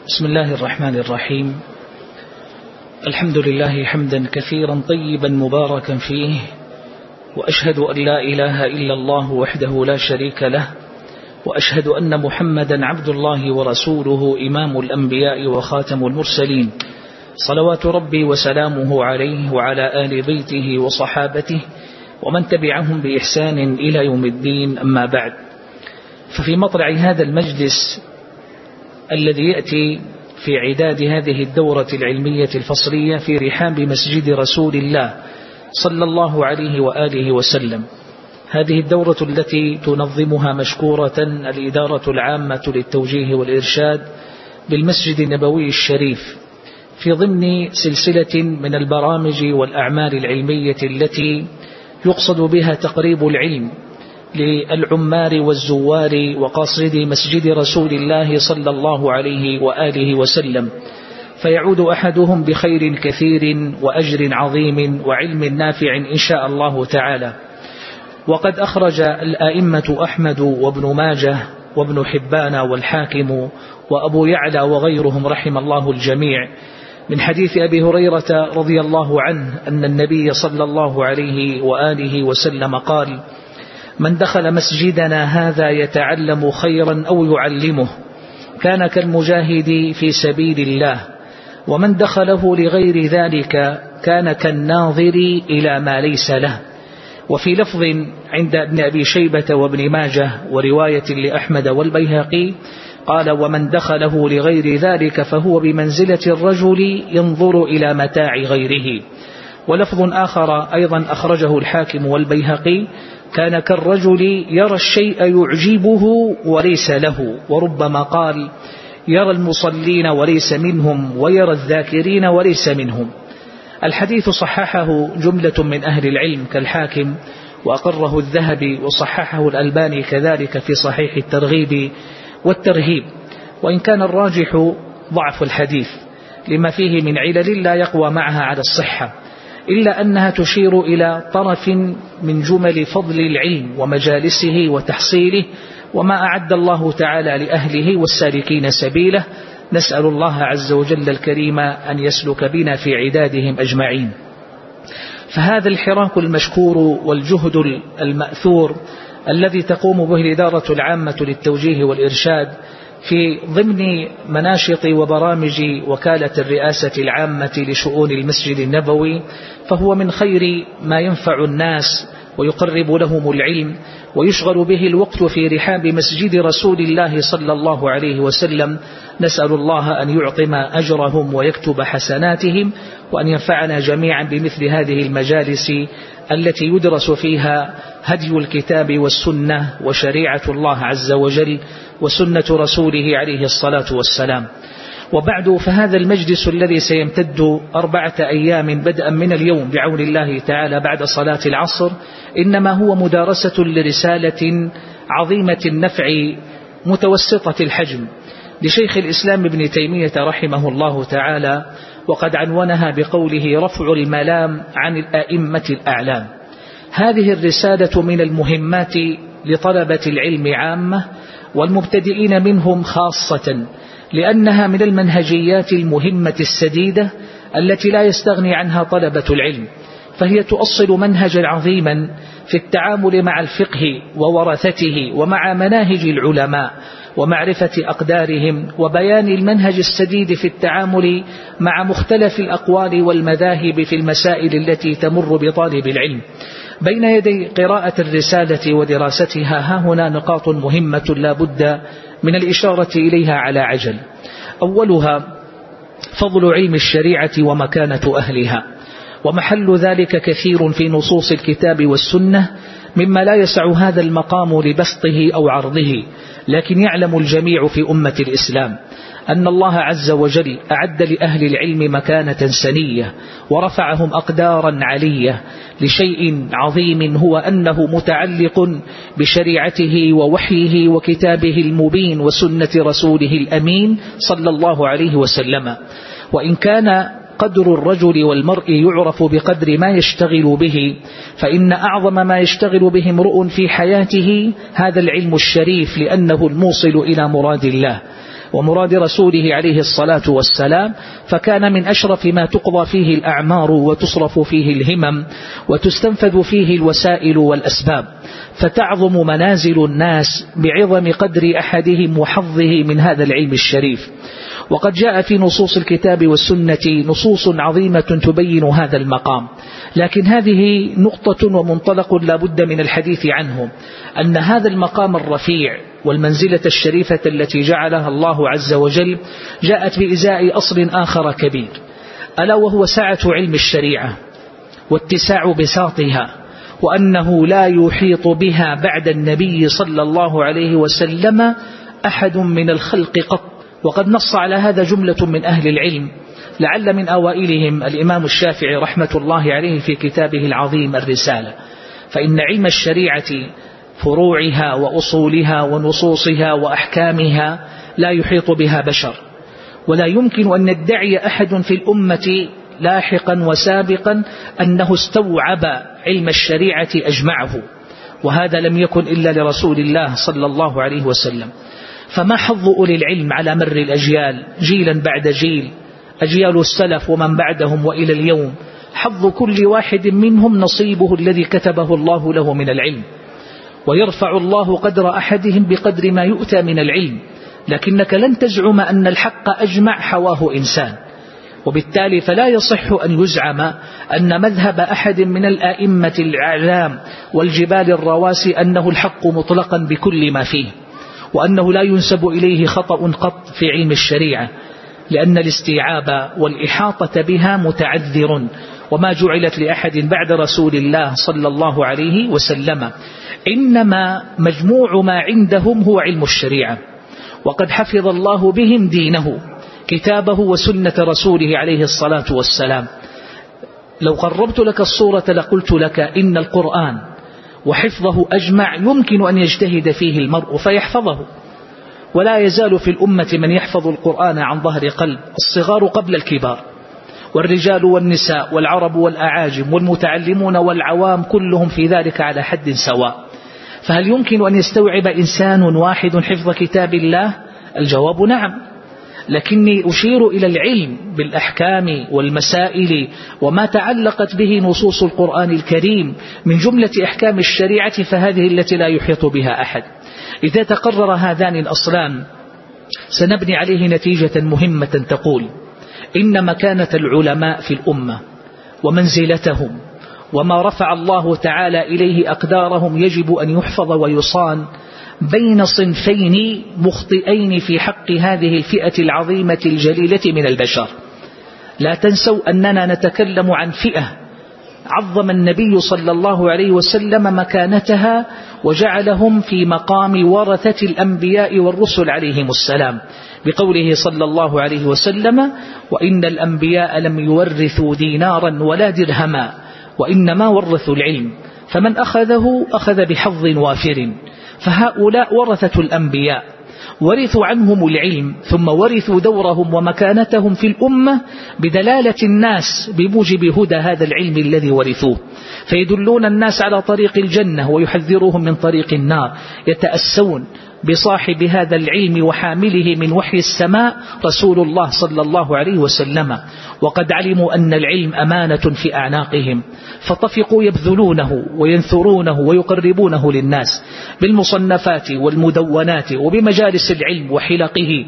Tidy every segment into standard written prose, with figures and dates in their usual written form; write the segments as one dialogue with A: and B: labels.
A: بسم الله الرحمن الرحيم. الحمد لله حمدا كثيرا طيبا مباركا فيه، وأشهد أن لا إله إلا الله وحده لا شريك له، وأشهد أن محمدا عبد الله ورسوله إمام الأنبياء وخاتم المرسلين، صلوات ربي وسلامه عليه وعلى آل بيته وصحابته ومن تبعهم بإحسان إلى يوم الدين. أما بعد، ففي مطلع هذا المجلس الذي يأتي في عداد هذه الدورة العلمية الفصلية في رحاب مسجد رسول الله صلى الله عليه وآله وسلم، هذه الدورة التي تنظمها مشكورة الإدارة العامة للتوجيه والإرشاد بالمسجد النبوي الشريف، في ضمن سلسلة من البرامج والأعمال العلمية التي يقصد بها تقريب العلم للعمار والزوار وقاصدي مسجد رسول الله صلى الله عليه وآله وسلم، فيعود أحدهم بخير كثير وأجر عظيم وعلم نافع إن شاء الله تعالى. وقد أخرج الآئمة أحمد وابن ماجه وابن حبان والحاكم وأبو يعلى وغيرهم رحم الله الجميع من حديث أبي هريرة رضي الله عنه أن النبي صلى الله عليه وآله وسلم قال: من دخل مسجدنا هذا يتعلم خيرا أو يعلمه كان كالمجاهد في سبيل الله، ومن دخله لغير ذلك كان كالناظر إلى ما ليس له. وفي لفظ عند ابن أبي شيبة وابن ماجه ورواية لأحمد والبيهقي قال: ومن دخله لغير ذلك فهو بمنزلة الرجل ينظر إلى متاع غيره. ولفظ آخر أيضا أخرجه الحاكم والبيهقي: كان كالرجل يرى الشيء يعجبه وليس له. وربما قال: يرى المصلين وليس منهم، ويرى الذاكرين وليس منهم. الحديث صححه جملة من أهل العلم كالحاكم، وأقره الذهبي، وصححه الألباني كذلك في صحيح الترغيب والترهيب، وإن كان الراجح ضعف الحديث لما فيه من علل لا يقوى معها على الصحة، إلا أنها تشير إلى طرف من جمل فضل العلم ومجالسه وتحصيله وما أعد الله تعالى لأهله والسالكين سبيله. نسأل الله عز وجل الكريم أن يسلك بنا في عدادهم أجمعين. فهذا الحراك المشكور والجهد المأثور الذي تقوم به الإدارة العامة للتوجيه والإرشاد في ضمن مناشط وبرامج وكالة الرئاسة العامة لشؤون المسجد النبوي، فهو من خير ما ينفع الناس ويقرب لهم العلم ويشغل به الوقت في رحاب مسجد رسول الله صلى الله عليه وسلم. نسأل الله أن يعظم أجرهم ويكتب حسناتهم، وأن ينفعنا جميعا بمثل هذه المجالس التي يدرس فيها هدي الكتاب والسنة وشريعة الله عز وجل وسنة رسوله عليه الصلاة والسلام. وبعد، فهذا المجلس الذي سيمتد 4 أيام بدءا من اليوم بعون الله تعالى بعد صلاة العصر، إنما هو مدارسة لرسالة عظيمة النفع متوسطة الحجم لشيخ الإسلام ابن تيمية رحمه الله تعالى، وقد عنونها بقوله: رفع الملام عن الآئمة الأعلام. هذه الرسالة من المهمات لطلبة العلم عامة والمبتدئين منهم خاصة، لأنها من المنهجيات المهمة السديدة التي لا يستغني عنها طلبة العلم، فهي تؤصل منهجا عظيما في التعامل مع الفقه وورثته ومع مناهج العلماء ومعرفة أقدارهم، وبيان المنهج السديد في التعامل مع مختلف الأقوال والمذاهب في المسائل التي تمر بطالب العلم. بين يدي قراءة الرسالة ودراستها ها هنا نقاط مهمة لا بد من الإشارة إليها على عجل. أولها فضل علم الشريعة ومكانة أهلها، ومحل ذلك كثير في نصوص الكتاب والسنة مما لا يسع هذا المقام لبسطه أو عرضه، لكن يعلم الجميع في أمة الإسلام أن الله عز وجل أعد لأهل العلم مكانة سنية ورفعهم أقدارا علية لشيء عظيم، هو أنه متعلق بشريعته ووحيه وكتابه المبين وسنة رسوله الأمين صلى الله عليه وسلم. وإن كان قدر الرجل والمرء يعرف بقدر ما يشتغل به، فإن أعظم ما يشتغل به امرؤ في حياته هذا العلم الشريف، لأنه الموصل إلى مراد الله. ومراد رسوله عليه الصلاة والسلام، فكان من أشرف ما تقضى فيه الأعمار وتصرف فيه الهمم وتستنفذ فيه الوسائل والأسباب، فتعظم منازل الناس بعظم قدر أحدهم وحظه من هذا العلم الشريف. وقد جاء في نصوص الكتاب والسنة نصوص عظيمة تبين هذا المقام، لكن هذه نقطة ومنطلق لا بد من الحديث عنه، أن هذا المقام الرفيع والمنزلة الشريفة التي جعلها الله عز وجل جاءت بإزاء أصل آخر كبير، ألا وهو سعة علم الشريعة واتساع بساطها، وأنه لا يحيط بها بعد النبي صلى الله عليه وسلم أحد من الخلق قط. وقد نص على هذا جملة من أهل العلم، لعل من أوائلهم الإمام الشافعي رحمة الله عليه في كتابه العظيم الرسالة، فإن علم الشريعة فروعها وأصولها ونصوصها وأحكامها لا يحيط بها بشر، ولا يمكن أن يدعي أحد في الأمة لاحقا وسابقا أنه استوعب علم الشريعة أجمعه، وهذا لم يكن إلا لرسول الله صلى الله عليه وسلم. فما حظ أولي العلم على مر الأجيال جيلا بعد جيل، أجيال السلف ومن بعدهم وإلى اليوم، حظ كل واحد منهم نصيبه الذي كتبه الله له من العلم، ويرفع الله قدر أحدهم بقدر ما يؤتى من العلم، لكنك لن تزعم أن الحق أجمع حواه إنسان، وبالتالي فلا يصح أن يزعم أن مذهب أحد من الآئمة الأعلام والجبال الرواسي أنه الحق مطلقا بكل ما فيه، وأنه لا ينسب إليه خطأ قط في علم الشريعة، لأن الاستيعاب والإحاطة بها متعذر، وما جعلت لأحد بعد رسول الله صلى الله عليه وسلم، إنما مجموع ما عندهم هو علم الشريعة، وقد حفظ الله بهم دينه كتابه وسنة رسوله عليه الصلاة والسلام. لو قربت لك الصورة لقلت لك إن القرآن وحفظه أجمع يمكن أن يجتهد فيه المرء فيحفظه، ولا يزال في الأمة من يحفظ القرآن عن ظهر قلب، الصغار قبل الكبار، والرجال والنساء والعرب والأعاجم والمتعلمون والعوام كلهم في ذلك على حد سواء. فهل يمكن أن يستوعب إنسان واحد حفظ كتاب الله؟ الجواب نعم، لكني أشير إلى العلم بالأحكام والمسائل وما تعلقت به نصوص القرآن الكريم من جملة أحكام الشريعة، فهذه التي لا يحيط بها أحد. إذا تقرر هذان الأصلان سنبني عليه نتيجة مهمة تقول إن مكانة العلماء في الأمة ومنزلتهم وما رفع الله تعالى إليه أقدارهم يجب أن يحفظ ويصان بين صنفين مخطئين في حق هذه الفئة العظيمة الجليلة من البشر. لا تنسوا أننا نتكلم عن فئة عظم النبي صلى الله عليه وسلم مكانتها وجعلهم في مقام ورثة الأنبياء والرسل عليهم السلام، بقوله صلى الله عليه وسلم: وإن الأنبياء لم يورثوا دينارا ولا درهما وإنما ورثوا العلم، فمن أخذه أخذ بحظ وافر. فهؤلاء ورثة الأنبياء، ورثوا عنهم العلم، ثم ورثوا دورهم ومكانتهم في الأمة بدلالة الناس بموجب هدى هذا العلم الذي ورثوه، فيدلون الناس على طريق الجنة ويحذروهم من طريق النار، يتأسون بصاحب هذا العلم وحامله من وحي السماء رسول الله صلى الله عليه وسلم، وقد علموا أن العلم أمانة في أعناقهم، فطفقوا يبذلونه وينثرونه ويقربونه للناس بالمصنفات والمدونات وبمجالس العلم وحلقه،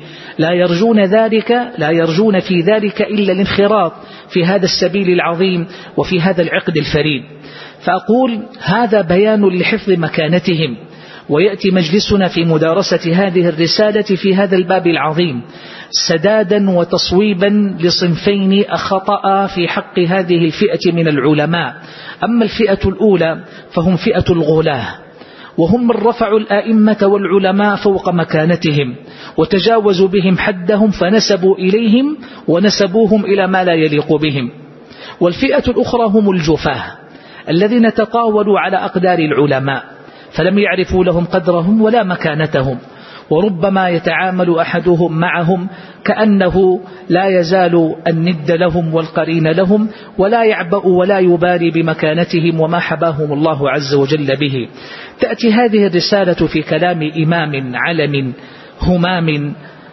A: لا يرجون في ذلك إلا الانخراط في هذا السبيل العظيم وفي هذا العقد الفريد. فأقول هذا بيان لحفظ مكانتهم، ويأتي مجلسنا في مدارسة هذه الرسالة في هذا الباب العظيم سدادا وتصويبا لصنفين أخطأ في حق هذه الفئة من العلماء. أما الفئة الأولى فهم فئة الغلاة، وهم من رفعوا الآئمة والعلماء فوق مكانتهم وتجاوزوا بهم حدهم فنسبوا إليهم ونسبوهم إلى ما لا يليق بهم. والفئة الأخرى هم الجفاة الذين تطاولوا على أقدار العلماء فلم يعرفوا لهم قدرهم ولا مكانتهم، وربما يتعامل أحدهم معهم كأنه لا يزال الند لهم والقرين لهم، ولا يعبأ ولا يبالي بمكانتهم وما حباهم الله عز وجل به. تأتي هذه الرسالة في كلام إمام علم همام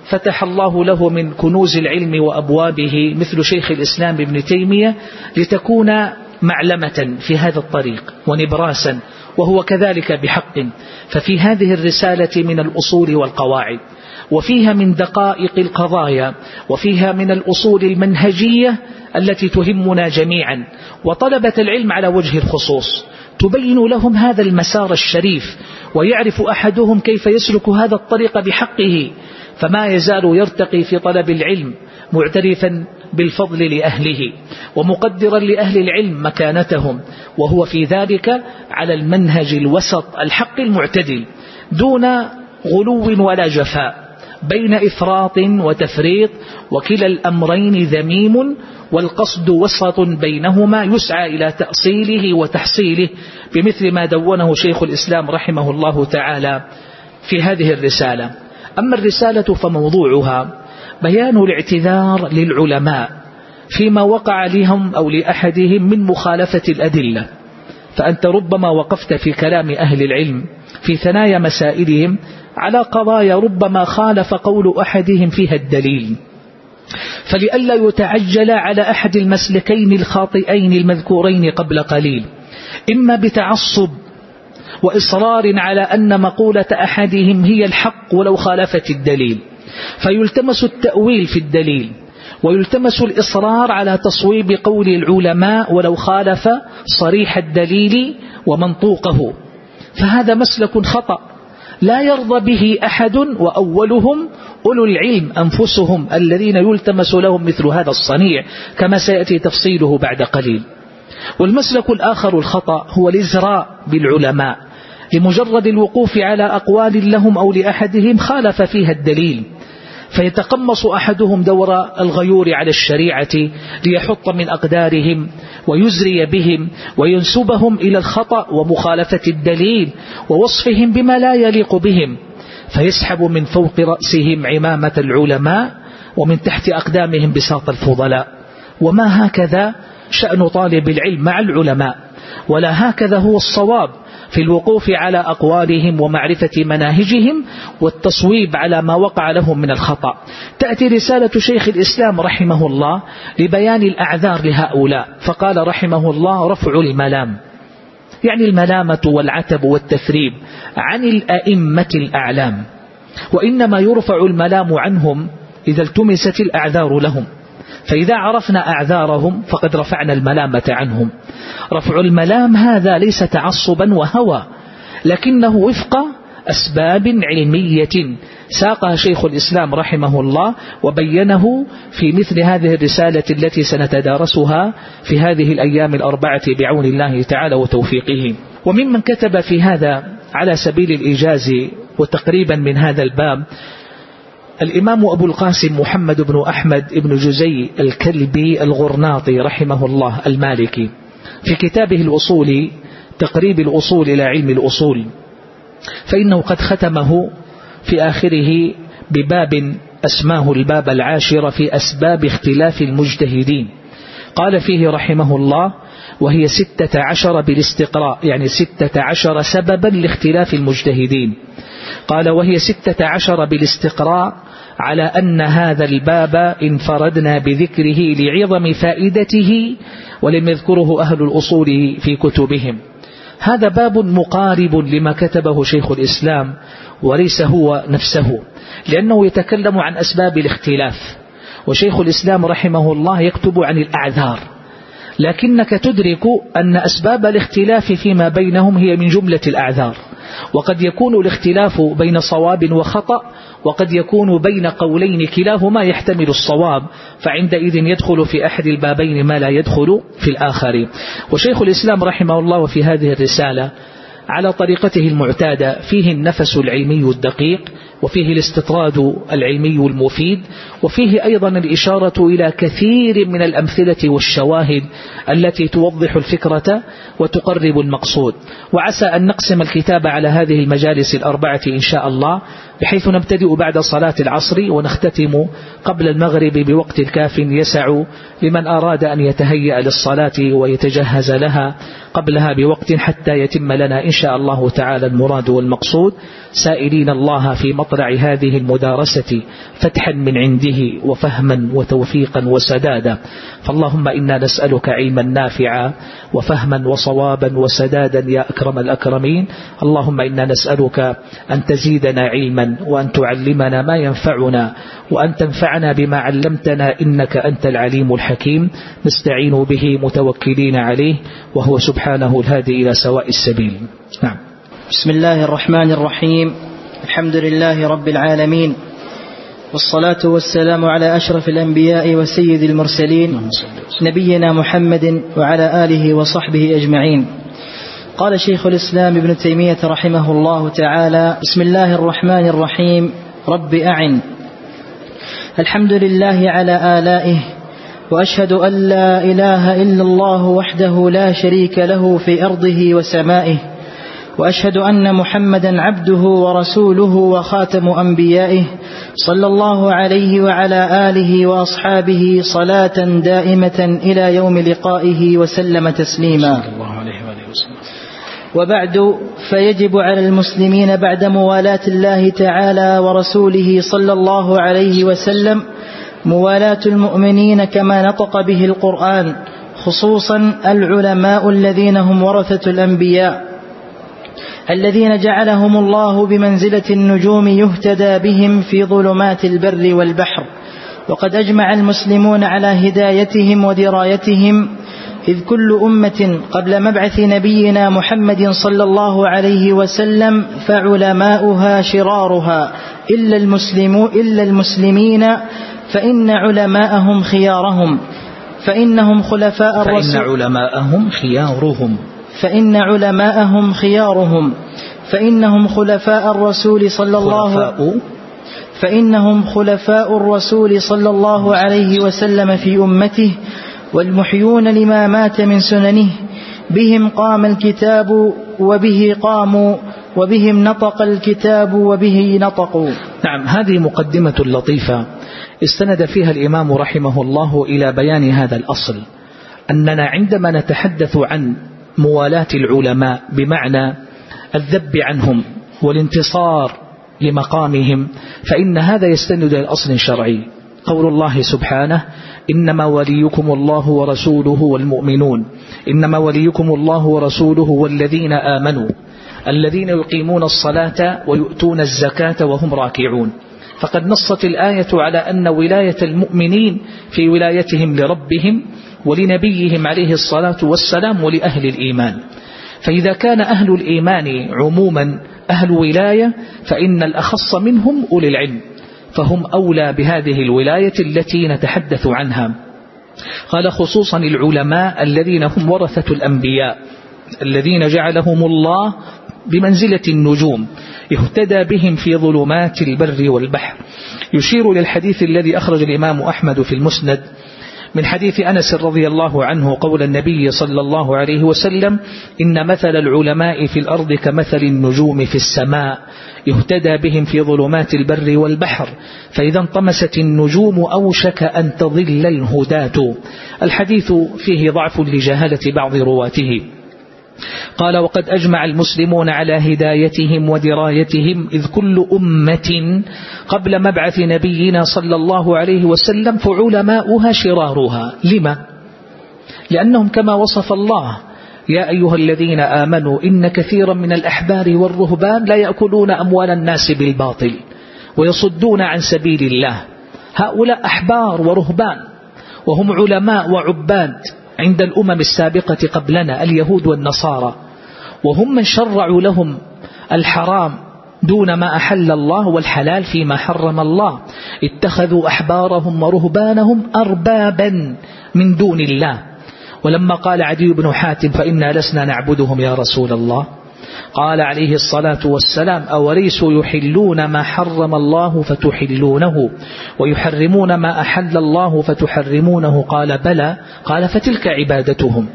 A: فتح الله له من كنوز العلم وأبوابه مثل شيخ الإسلام ابن تيمية لتكون معلمة في هذا الطريق ونبراسا، وهو كذلك بحق. ففي هذه الرسالة من الأصول والقواعد، وفيها من دقائق القضايا، وفيها من الأصول المنهجية التي تهمنا جميعا وطلبة العلم على وجه الخصوص، تبين لهم هذا المسار الشريف، ويعرف أحدهم كيف يسلك هذا الطريق بحقه، فما يزال يرتقي في طلب العلم معترفا بالفضل لأهله ومقدرا لأهل العلم مكانتهم، وهو في ذلك على المنهج الوسط الحق المعتدل دون غلو ولا جفاء، بين إفراط وتفريط، وكلا الأمرين ذميم، والقصد وسط بينهما يسعى إلى تأصيله وتحصيله، بمثل ما دونه شيخ الإسلام رحمه الله تعالى في هذه الرسالة. أما الرسالة فموضوعها بيان الاعتذار للعلماء فيما وقع لهم أو لأحدهم من مخالفة الأدلة، فأنت ربما وقفت في كلام أهل العلم في ثنايا مسائلهم على قضايا ربما خالف قول أحدهم فيها الدليل، فلئلا يتعجل على أحد المسلكين الخاطئين المذكورين قبل قليل، إما بتعصب وإصرار على أن مقولة أحدهم هي الحق ولو خالفت الدليل، فيلتمس التأويل في الدليل، ويلتمس الإصرار على تصويب قول العلماء ولو خالف صريح الدليل ومنطوقه، فهذا مسلك خطأ لا يرضى به أحد، وأولهم أولو العلم أنفسهم الذين يلتمس لهم مثل هذا الصنيع، كما سيأتي تفصيله بعد قليل. والمسلك الآخر الخطأ هو الإزراء بالعلماء لمجرد الوقوف على أقوال لهم أو لأحدهم خالف فيها الدليل، فيتقمص أحدهم دور الغيور على الشريعة ليحط من أقدارهم ويزري بهم وينسبهم إلى الخطأ ومخالفة الدليل ووصفهم بما لا يليق بهم، فيسحب من فوق رأسهم عمامة العلماء ومن تحت أقدامهم بساط الفضلاء. وما هكذا شأن طالب العلم مع العلماء، ولا هكذا هو الصواب في الوقوف على أقوالهم ومعرفة مناهجهم والتصويب على ما وقع لهم من الخطأ. تأتي رسالة شيخ الإسلام رحمه الله لبيان الأعذار لهؤلاء، فقال رحمه الله: رفع الملام، يعني الملامة والعتب والتثريب عن الأئمة الأعلام، وإنما يرفع الملام عنهم إذا التمست الأعذار لهم، فإذا عرفنا أعذارهم فقد رفعنا الملامة عنهم. رفع الملام هذا ليس تعصبا وهوى، لكنه وفق أسباب علمية ساقها شيخ الإسلام رحمه الله وبينه في مثل هذه الرسالة التي سنتدارسها في هذه الأيام الأربعة بعون الله تعالى وتوفيقه. وممن كتب في هذا على سبيل الإيجاز وتقريبا من هذا الباب الإمام أبو القاسم محمد بن أحمد بن جزي الكلبي الغرناطي رحمه الله المالكي في كتابه الأصول تقريب الأصول إلى علم الأصول، فإنه قد ختمه في آخره بباب أسماه الباب العاشر في أسباب اختلاف المجتهدين. قال فيه رحمه الله: وهي 16 بالاستقراء، يعني 16 سببا لاختلاف المجتهدين. قال: وهي 16 بالاستقراء، على أن هذا الباب انفردنا بذكره لعظم فائدته ولم يذكره أهل الأصول في كتبهم. هذا باب مقارب لما كتبه شيخ الإسلام وليس هو نفسه، لأنه يتكلم عن أسباب الاختلاف، وشيخ الإسلام رحمه الله يكتب عن الأعذار، لكنك تدرك أن أسباب الاختلاف فيما بينهم هي من جملة الأعذار، وقد يكون الاختلاف بين صواب وخطأ، وقد يكون بين قولين كلاهما يحتمل الصواب، فعندئذ يدخل في أحد البابين ما لا يدخل في الآخر. وشيخ الإسلام رحمه الله في هذه الرسالة على طريقته المعتادة فيه النفس العلمي الدقيق، وفيه الاستطراد العلمي المفيد، وفيه أيضا الإشارة إلى كثير من الأمثلة والشواهد التي توضح الفكرة وتقرب المقصود. وعسى أن نقسم الكتاب على هذه المجالس الأربعة إن شاء الله، بحيث نبتدئ بعد صلاة العصر ونختتم قبل المغرب بوقت كاف يسع لمن أراد أن يتهيأ للصلاة ويتجهز لها قبلها بوقت، حتى يتم لنا إن شاء الله تعالى المراد والمقصود، سائلين الله في مطلع مطلع هذه المدارسة فتحا من عنده وفهما وتوفيقا وسدادا. فاللهم إنا نسألك علما نافعا وفهما وصوابا وسدادا يا أكرم الأكرمين. اللهم إنا نسألك أن تزيدنا علما وأن تعلمنا ما ينفعنا وأن تنفعنا بما علمتنا إنك أنت العليم الحكيم. نستعين به متوكلين عليه وهو سبحانه الهادي إلى سواء السبيل. نعم.
B: بسم الله الرحمن الرحيم. الحمد لله رب العالمين، والصلاة والسلام على أشرف الأنبياء وسيد المرسلين نبينا محمد وعلى آله وصحبه أجمعين. قال شيخ الإسلام ابن تيمية رحمه الله تعالى: بسم الله الرحمن الرحيم. رب أعن. الحمد لله على آلائه، وأشهد أن لا إله إلا الله وحده لا شريك له في أرضه وسمائه، وأشهد أن محمدا عبده ورسوله وخاتم أنبيائه، صلى الله عليه وعلى آله وأصحابه صلاة دائمة إلى يوم لقائه وسلم تسليما. وبعد، فيجب على المسلمين بعد موالاة الله تعالى ورسوله صلى الله عليه وسلم موالاة المؤمنين كما نطق به القرآن، خصوصا العلماء الذين هم ورثة الأنبياء، الذين جعلهم الله بمنزلة النجوم يهتدى بهم في ظلمات البر والبحر. وقد أجمع المسلمون على هدايتهم ودرايتهم، إذ كل أمة قبل مبعث نبينا محمد صلى الله عليه وسلم فعلماؤها شرارها إلا المسلمين، فإن علماءهم خيارهم، فإنهم خلفاء الرسول، فإنهم خلفاء الرسول صلى الله عليه وسلم في أمته، والمحيون لما مات من سننه. بهم قام الكتاب وبه قاموا، وبهم نطق الكتاب وبه نطقوا.
A: نعم. هذه مقدمة لطيفة استند فيها الإمام رحمه الله إلى بيان هذا الأصل، أننا عندما نتحدث عن موالاة العلماء بمعنى الذب عنهم والانتصار لمقامهم، فإن هذا يستند إلى الأصل شرعي. قول الله سبحانه: إنما وليكم الله ورسوله والمؤمنون، إنما وليكم الله ورسوله والذين آمنوا الذين يقيمون الصلاة ويؤتون الزكاة وهم راكعون. فقد نصت الآية على أن ولاية المؤمنين في ولايتهم لربهم ولنبيهم عليه الصلاة والسلام ولأهل الإيمان. فإذا كان أهل الإيمان عموما أهل ولاية، فإن الأخص منهم أولي العلم، فهم أولى بهذه الولاية التي نتحدث عنها. قال: خصوصا العلماء الذين هم ورثة الأنبياء، الذين جعلهم الله بمنزلة النجوم يهتدى بهم في ظلمات البر والبحر. يشير للحديث الذي أخرج الإمام أحمد في المسند من حديث أنس رضي الله عنه قول النبي صلى الله عليه وسلم: إن مثل العلماء في الأرض كمثل النجوم في السماء يهتدى بهم في ظلمات البر والبحر، فإذا انطمست النجوم أوشك أن تضل الهداة. الحديث فيه ضعف لجهالة بعض رواته. قال: وقد أجمع المسلمون على هدايتهم ودرايتهم، إذ كل أمة قبل مبعث نبينا صلى الله عليه وسلم فعلماؤها شرارها. لما؟ لأنهم كما وصف الله: يا أيها الذين آمنوا إن كثيرا من الأحبار والرهبان لا يأكلون أموال الناس بالباطل ويصدون عن سبيل الله. هؤلاء أحبار ورهبان، وهم علماء وعباد عند الأمم السابقة قبلنا اليهود والنصارى، وهم من شرعوا لهم الحرام دون ما أحل الله والحلال فيما حرم الله. اتخذوا أحبارهم ورهبانهم أربابا من دون الله. ولما قال عدي بن حاتم: فإنا لسنا نعبدهم يا رسول الله، قال عليه الصلاة والسلام: أوليسوا يحلون ما حرم الله فتحلونه ويحرمون ما أحل الله فتحرمونه؟ قال: بلى. قال: فتلك عبادتهم.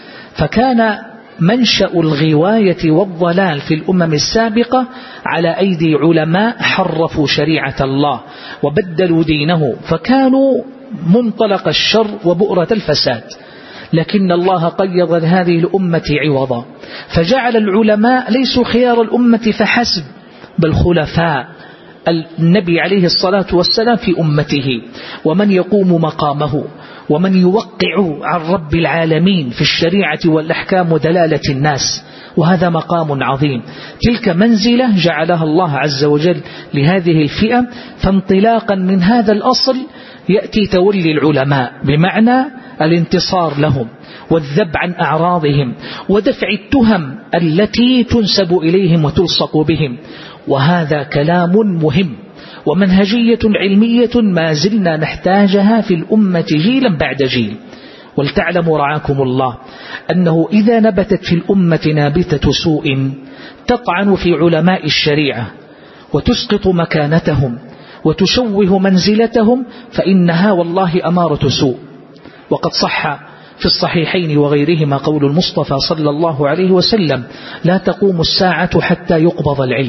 A: فكان منشأ الغواية والضلال في الأمم السابقة على أيدي علماء حرفوا شريعة الله وبدلوا دينه، فكانوا منطلق الشر وبؤرة الفساد. لكن الله قيض هذه الأمة عوضا، فجعل العلماء ليسوا خيار الأمة فحسب، بل خلفاء النبي عليه الصلاة والسلام في أمته، ومن يقوم مقامه، ومن يوقع عن رب العالمين في الشريعة والأحكام ودلالة الناس، وهذا مقام عظيم. تلك منزلة جعلها الله عز وجل لهذه الفئة. فانطلاقا من هذا الأصل يأتي تولي العلماء، بمعنى الانتصار لهم والذب عن أعراضهم ودفع التهم التي تنسب إليهم وتلصق بهم. وهذا كلام مهم ومنهجية علمية ما زلنا نحتاجها في الأمة جيلا بعد جيل. ولتعلموا رعاكم الله أنه إذا نبتت في الأمة نابتة سوء تطعن في علماء الشريعة وتسقط مكانتهم وتشوه منزلتهم، فإنها والله أمارة سوء. وقد صح في الصحيحين وغيرهما قول المصطفى صلى الله عليه وسلم: لا تقوم الساعة حتى يقبض العلم.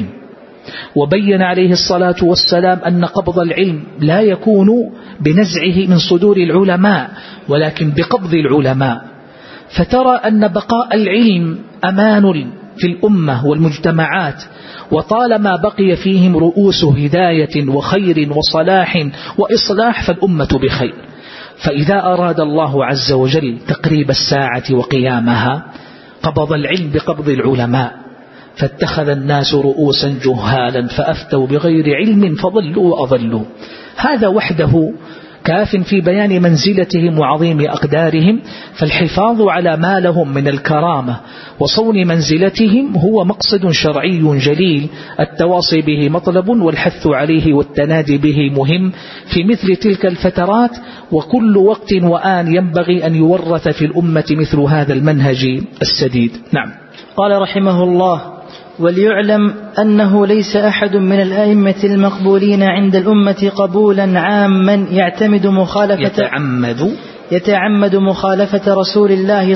A: وبين عليه الصلاة والسلام أن قبض العلم لا يكون بنزعه من صدور العلماء، ولكن بقبض العلماء. فترى أن بقاء العلم أمان في الأمة والمجتمعات، وطالما بقي فيهم رؤوس هداية وخير وصلاح وإصلاح فالأمة بخير. فإذا أراد الله عز وجل تقريب الساعة وقيامها قبض العلم بقبض العلماء، فاتخذ الناس رؤوسا جهالا فأفتوا بغير علم فضلوا وأضلوا. هذا وحده كاف في بيان منزلتهم وعظيم أقدارهم. فالحفاظ على ما لهم من الكرامة وصون منزلتهم هو مقصد شرعي جليل، التواصي به مطلب والحث عليه والتنادي به مهم في مثل تلك الفترات. وكل وقت وآن ينبغي أن يورث في الأمة مثل هذا المنهج السديد. نعم.
B: قال رحمه الله: وليعلم أنه ليس أحد من الأئمة المقبولين عند الأمة قبولا عاما يتعمد مخالفة رسول الله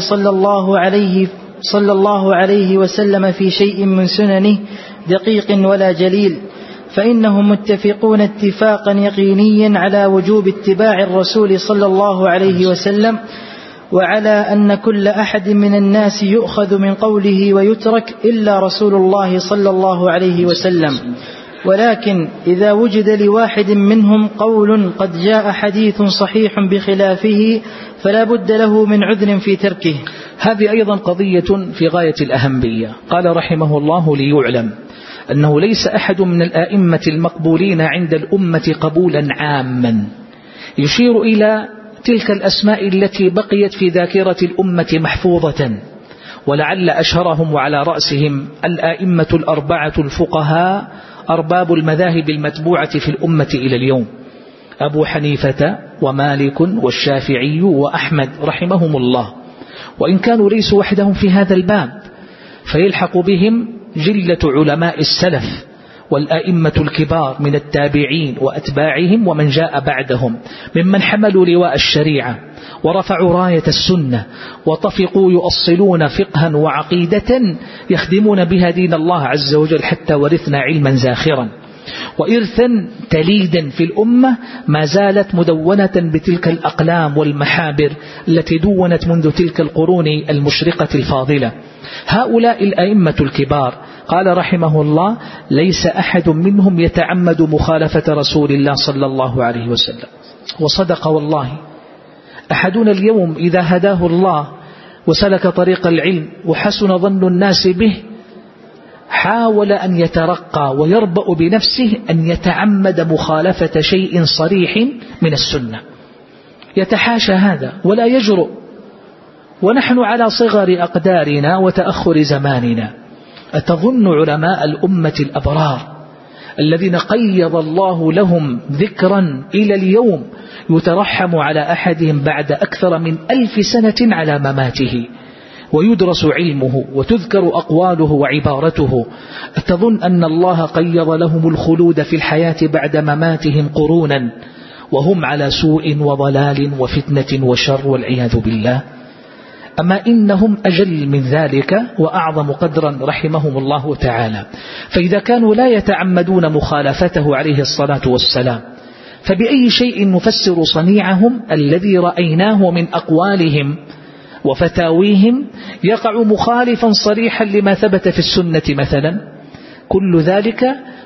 B: صلى الله عليه وسلم في شيء من سننه دقيق ولا جليل، فإنهم متفقون اتفاقا يقينيا على وجوب اتباع الرسول صلى الله عليه وسلم، وعلى أن كل أحد من الناس يؤخذ من قوله ويترك إلا رسول الله صلى الله عليه وسلم. ولكن إذا وجد لواحد منهم قول قد جاء حديث صحيح بخلافه فلا بد له من عذر في تركه.
A: هذه أيضا قضية في غاية الأهمية. قال رحمه الله: ليعلم أنه ليس أحد من الآئمة المقبولين عند الأمة قبولا عاما، يشير إلى تلك الأسماء التي بقيت في ذاكرة الأمة محفوظة، ولعل أشهرهم وعلى رأسهم الآئمة الأربعة الفقهاء أرباب المذاهب المتبوعة في الأمة إلى اليوم: أبو حنيفة ومالك والشافعي وأحمد رحمهم الله. وإن كانوا ليسوا وحدهم في هذا الباب، فيلحق بهم جلة علماء السلف والآئمة الكبار من التابعين وأتباعهم ومن جاء بعدهم، ممن حملوا لواء الشريعة ورفعوا راية السنة وطفقوا يؤصلون فقها وعقيدة يخدمون بها دين الله عز وجل، حتى ورثنا علما زاخرا وإرثا تليدا في الأمة ما زالت مدونة بتلك الأقلام والمحابر التي دونت منذ تلك القرون المشرقة الفاضلة. هؤلاء الأئمة الكبار قال رحمه الله: ليس أحد منهم يتعمد مخالفة رسول الله صلى الله عليه وسلم. وصدق والله. أحدنا اليوم إذا هداه الله وسلك طريق العلم وحسن ظن الناس به حاول أن يترقى ويربأ بنفسه أن يتعمد مخالفة شيء صريح من السنة، يتحاشى هذا ولا يجرؤ. ونحن على صغر أقدارنا وتأخر زماننا. أتظن علماء الأمة الأبرار الذين قيض الله لهم ذكرا إلى اليوم يترحم على أحدهم بعد أكثر من 1000 سنة على مماته ويدرس علمه وتذكر أقواله وعبارته، أتظن أن الله قيض لهم الخلود في الحياة بعد مماتهم قرونا وهم على سوء وضلال وفتنة وشر والعياذ بالله؟ أما إنهم أجل من ذلك وأعظم قدرا رحمهم الله تعالى. فإذا كانوا لا يتعمدون مخالفته عليه الصلاة والسلام، فبأي شيء نفسر صنيعهم الذي رأيناه من أقوالهم وفتاويهم يقع مخالفا صريحا لما ثبت في السنة مثلا؟ كل ذلك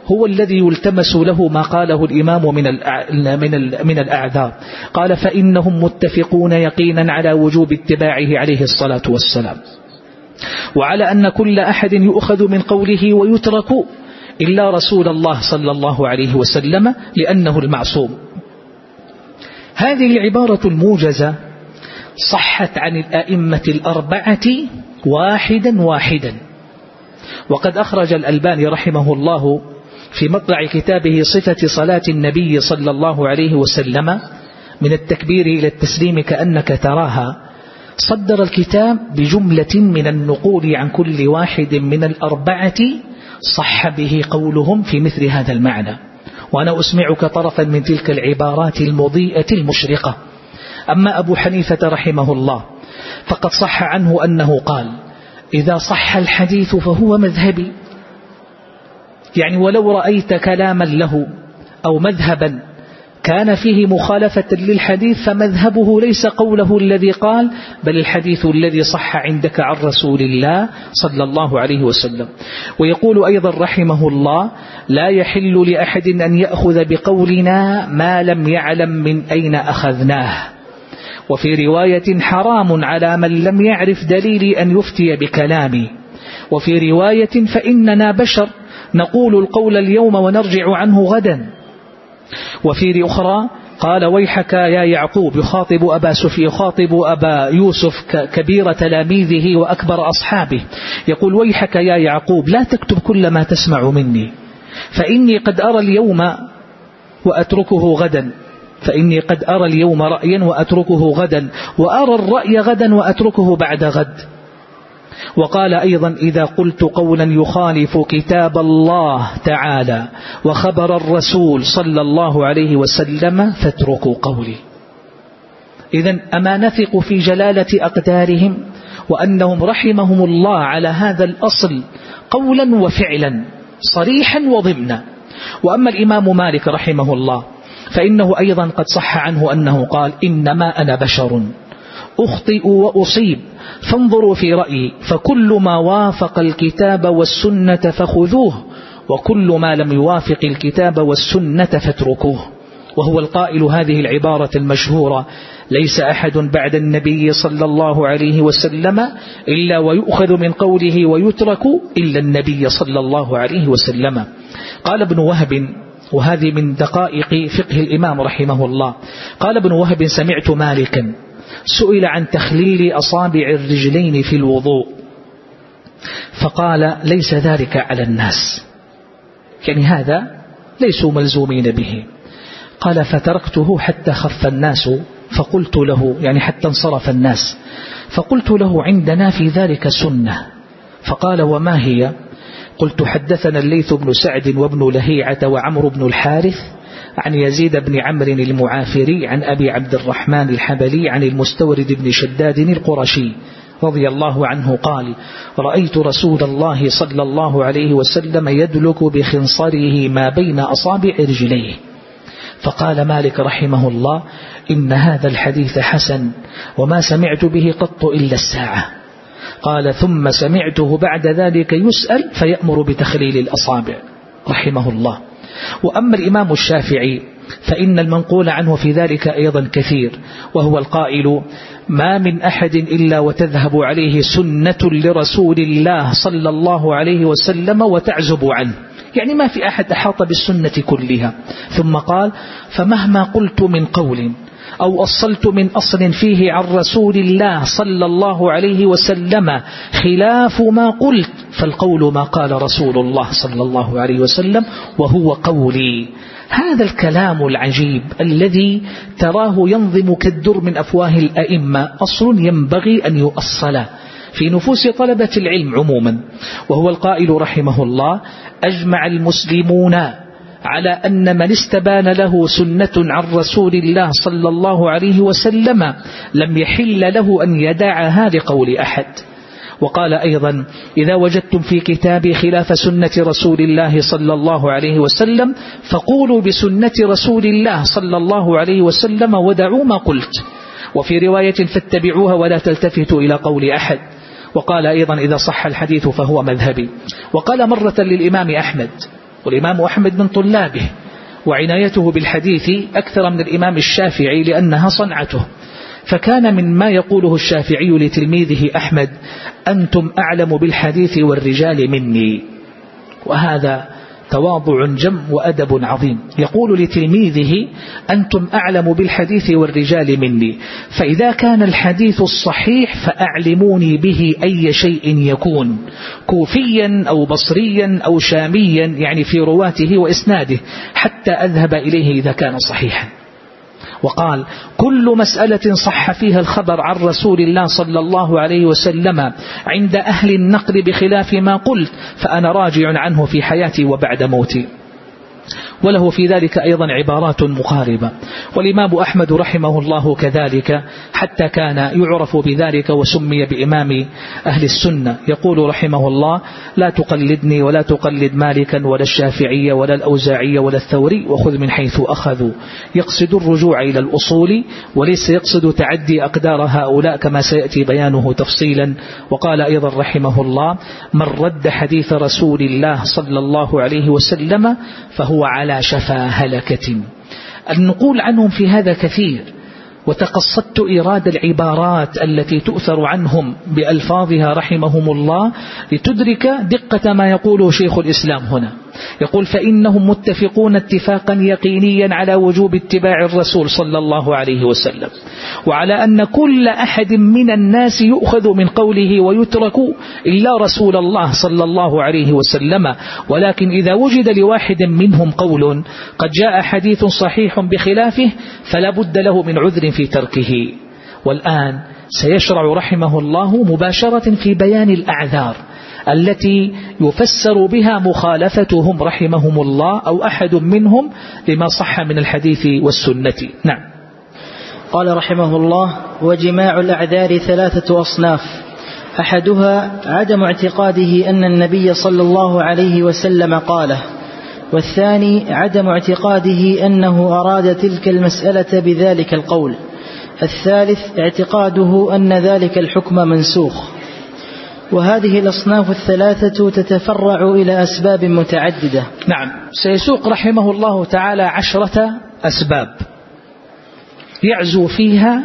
A: هو الذي يلتمس له ما قاله الإمام من الأعذار. قال فإنهم متفقون يقينا على وجوب اتباعه عليه الصلاة والسلام، وعلى أن كل أحد يؤخذ من قوله ويترك إلا رسول الله صلى الله عليه وسلم لأنه المعصوم. هذه العبارة الموجزة صحت عن الأئمة الأربعة واحدا، وقد أخرج الألباني رحمه الله في مطلع كتابه صفة صلاة النبي صلى الله عليه وسلم من التكبير إلى التسليم كأنك تراها، صدر الكتاب بجملة من النقول عن كل واحد من الأربعة صح به قولهم في مثل هذا المعنى. وأنا أسمعك طرفا من تلك العبارات المضيئة المشرقة. أما أبو حنيفة رحمه الله فقد صح عنه أنه قال إذا صح الحديث فهو مذهبي، يعني ولو رأيت كلاما له أو مذهبا كان فيه مخالفة للحديث فمذهبه ليس قوله الذي قال، بل الحديث الذي صح عندك عن رسول الله صلى الله عليه وسلم. ويقول أيضا رحمه الله لا يحل لأحد أن يأخذ بقولنا ما لم يعلم من أين أخذناه. وفي رواية حرام على من لم يعرف دليلي أن يفتي بكلامي. وفي رواية فإننا بشر نقول القول اليوم ونرجع عنه غدا. وفي أخرى قال ويحك يا يعقوب، يخاطب أبا يوسف كبير تلاميذه وأكبر أصحابه، يقول ويحك يا يعقوب لا تكتب كل ما تسمع مني، فإني قد أرى اليوم رأيا وأتركه غدا، وأرى الرأي غدا وأتركه بعد غد. وقال أيضا إذا قلت قولا يخالف كتاب الله تعالى وخبر الرسول صلى الله عليه وسلم فاتركوا قولي. إذن أما نثق في جلالة أقدارهم وأنهم رحمهم الله على هذا الأصل قولا وفعلا صريحا وضمنا. وأما الإمام مالك رحمه الله فإنه أيضا قد صح عنه أنه قال إنما أنا بشر أخطئ وأصيب فانظروا في رأيي، فكل ما وافق الكتاب والسنة فخذوه، وكل ما لم يوافق الكتاب والسنة فاتركوه. وهو القائل هذه العبارة المشهورة ليس أحد بعد النبي صلى الله عليه وسلم إلا ويؤخذ من قوله ويترك إلا النبي صلى الله عليه وسلم. قال ابن وهب، وهذه من دقائق فقه الإمام رحمه الله، قال ابن وهب سمعت مالكا سئل عن تخليل أصابع الرجلين في الوضوء فقال ليس ذلك على الناس، يعني هذا ليسوا ملزومين به. قال فتركته حتى خف الناس فقلت له، يعني حتى انصرف الناس، فقلت له عندنا في ذلك سنة. فقال وما هي؟ قلت حدثنا الليث بن سعد وابن لهيعة وعمرو بن الحارث عن يزيد بن عمرو المعافري عن أبي عبد الرحمن الحبلي عن المستورد بن شداد القرشي رضي الله عنه قال رأيت رسول الله صلى الله عليه وسلم يدلك بخنصره ما بين أصابع رجليه. فقال مالك رحمه الله إن هذا الحديث حسن وما سمعت به قط إلا الساعة. قال ثم سمعته بعد ذلك يسأل فيأمر بتخليل الأصابع رحمه الله. وأما الإمام الشافعي فإن المنقول عنه في ذلك أيضا كثير، وهو القائل ما من أحد إلا وتذهب عليه سنة لرسول الله صلى الله عليه وسلم وتعزب عنه، يعني ما في أحد أحاط بالسنة كلها. ثم قال فمهما قلت من قول أو أصلت من أصل فيه عن رسول الله صلى الله عليه وسلم خلاف ما قلت فالقول ما قال رسول الله صلى الله عليه وسلم وهو قولي. هذا الكلام العجيب الذي تراه ينظم كالدر من أفواه الأئمة أصل ينبغي أن يؤصل في نفوس طلبة العلم عموما. وهو القائل رحمه الله أجمع المسلمون على أن من استبان له سنة عن رسول الله صلى الله عليه وسلم لم يحل له أن يدعها لقول أحد. وقال أيضا إذا وجدتم في كتابي خلاف سنة رسول الله صلى الله عليه وسلم فقولوا بسنة رسول الله صلى الله عليه وسلم ودعوا ما قلت. وفي رواية فاتبعوها ولا تلتفتوا إلى قول أحد. وقال أيضا إذا صح الحديث فهو مذهبي. وقال مرة للإمام أحمد والإمام أحمد من طلابه، وعنايته بالحديث أكثر من الإمام الشافعي لأنها صنعته. فكان مما يقوله الشافعي لتلميذه أحمد: أنتم أعلم بالحديث والرجال مني. وهذا تواضع جم وأدب عظيم، يقول لتلميذه: أنتم أعلم بالحديث والرجال مني، فإذا كان الحديث الصحيح فأعلموني به أي شيء يكون، كوفيا أو بصريا أو شاميا، يعني في رواته وإسناده، حتى أذهب إليه إذا كان صحيحا. وقال: كل مسألة صح فيها الخبر عن رسول الله صلى الله عليه وسلم عند أهل النقل بخلاف ما قلت فأنا راجع عنه في حياتي وبعد موتي. وله في ذلك أيضا عبارات مقاربة. والإمام أحمد رحمه الله كذلك، حتى كان يعرف بذلك وسمي بإمام أهل السنة. يقول رحمه الله: لا تقلدني ولا تقلد مالكا ولا الشافعية ولا الأوزاعية ولا الثوري، وخذ من حيث أخذوا. يقصد الرجوع إلى الأصول وليس يقصد تعدي أقدار هؤلاء كما سيأتي بيانه تفصيلا. وقال أيضا رحمه الله: من رد حديث رسول الله صلى الله عليه وسلم فهو على شفا هلكة. النقول عنهم في هذا كثير، وتقصدت إيراد العبارات التي تؤثر عنهم بألفاظها رحمهم الله لتدرك دقة ما يقوله شيخ الإسلام هنا. يقول: فإنهم متفقون اتفاقا يقينيا على وجوب اتباع الرسول صلى الله عليه وسلم، وعلى أن كل أحد من الناس يؤخذ من قوله ويترك إلا رسول الله صلى الله عليه وسلم. ولكن إذا وجد لواحد منهم قول قد جاء حديث صحيح بخلافه فلا بد له من عذر في تركه. والآن سيشرع رحمه الله مباشرة في بيان الأعذار التي يفسر بها مخالفتهم رحمهم الله أو أحد منهم لما صح من الحديث والسنة. نعم.
B: قال رحمه الله: وجماع الأعذار 3 أصناف: أحدها عدم اعتقاده أن النبي صلى الله عليه وسلم قاله، والثاني عدم اعتقاده أنه أراد تلك المسألة بذلك القول، الثالث اعتقاده أن ذلك الحكم منسوخ. وهذه الأصناف 3 تتفرع إلى أسباب متعددة.
A: نعم، سيسوق رحمه الله تعالى 10 أسباب يعزو فيها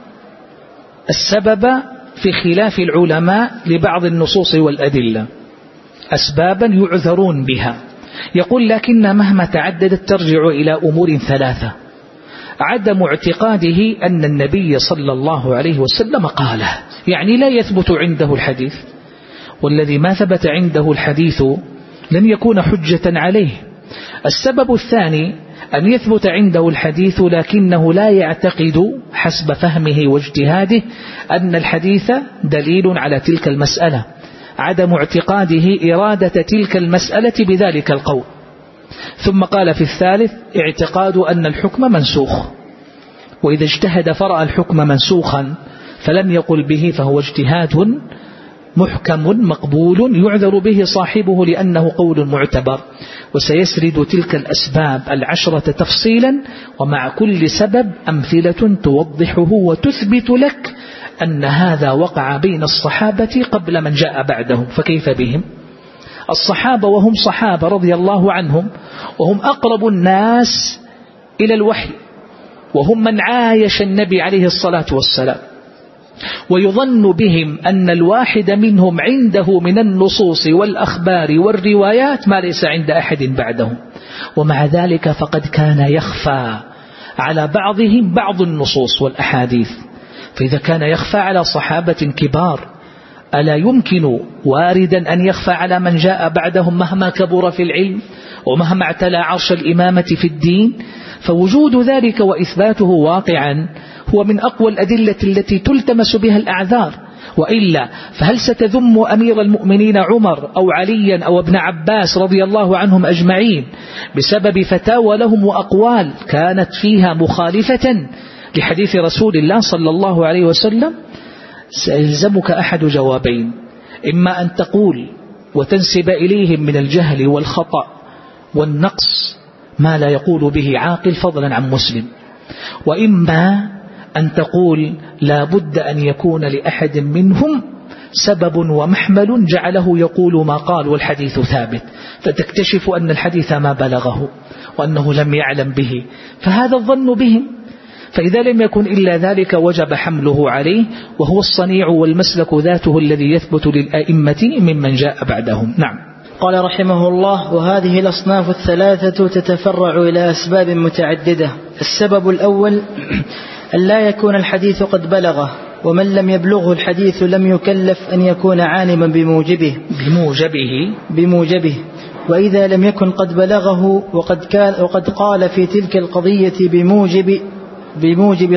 A: السبب في خلاف العلماء لبعض النصوص والأدلة، أسبابا يعذرون بها. يقول: لكن مهما تعددت ترجع إلى أمور 3: عدم اعتقاده أن النبي صلى الله عليه وسلم قاله، يعني لا يثبت عنده الحديث، والذي ما ثبت عنده الحديث لن يكون حجة عليه. السبب الثاني أن يثبت عنده الحديث لكنه لا يعتقد حسب فهمه واجتهاده أن الحديث دليل على تلك المسألة، عدم اعتقاده إرادة تلك المسألة بذلك القول. ثم قال في الثالث: اعتقاد أن الحكم منسوخ، وإذا اجتهد فرأى الحكم منسوخا فلم يقل به فهو اجتهاد محكم مقبول يعذر به صاحبه لأنه قول معتبر. وسيسرد تلك الأسباب 10 تفصيلا، ومع كل سبب أمثلة توضحه وتثبت لك أن هذا وقع بين الصحابة قبل من جاء بعدهم. فكيف بهم؟ الصحابة وهم صحابة رضي الله عنهم، وهم أقرب الناس إلى الوحي، وهم من عايش النبي عليه الصلاة والسلام، ويظن بهم أن الواحد منهم عنده من النصوص والأخبار والروايات ما ليس عند أحد بعدهم. ومع ذلك فقد كان يخفى على بعضهم بعض النصوص والأحاديث. فإذا كان يخفى على صحابة كبار، ألا يمكن واردا أن يخفى على من جاء بعدهم مهما كبر في العلم ومهما اعتلى عرش الإمامة في الدين؟ فوجود ذلك وإثباته واقعا هو من أقوى الأدلة التي تلتمس بها الأعذار. وإلا فهل ستذم أمير المؤمنين عمر أو عليا أو ابن عباس رضي الله عنهم أجمعين بسبب فتاوى لهم وأقوال كانت فيها مخالفة لحديث رسول الله صلى الله عليه وسلم؟ سيلزمك أحد جوابين: إما أن تقول وتنسب إليهم من الجهل والخطأ والنقص ما لا يقول به عاقل فضلا عن مسلم، وإما أن تقول لا بد أن يكون لأحد منهم سبب ومحمل جعله يقول ما قال والحديث ثابت، فتكتشف أن الحديث ما بلغه وأنه لم يعلم به، فهذا الظن بهم. فإذا لم يكن إلا ذلك وجب حمله عليه، وهو الصنيع والمسلك ذاته الذي يثبت للأئمة ممن جاء بعدهم. نعم.
B: قال رحمه الله: وهذه الأصناف الثلاثة تتفرع إلى أسباب متعددة. السبب الأول أن لا يكون الحديث قد بلغه، ومن لم يبلغه الحديث لم يكلف أن يكون عالما بموجبه. وإذا لم يكن قد بلغه وقد قال في تلك القضية بموجب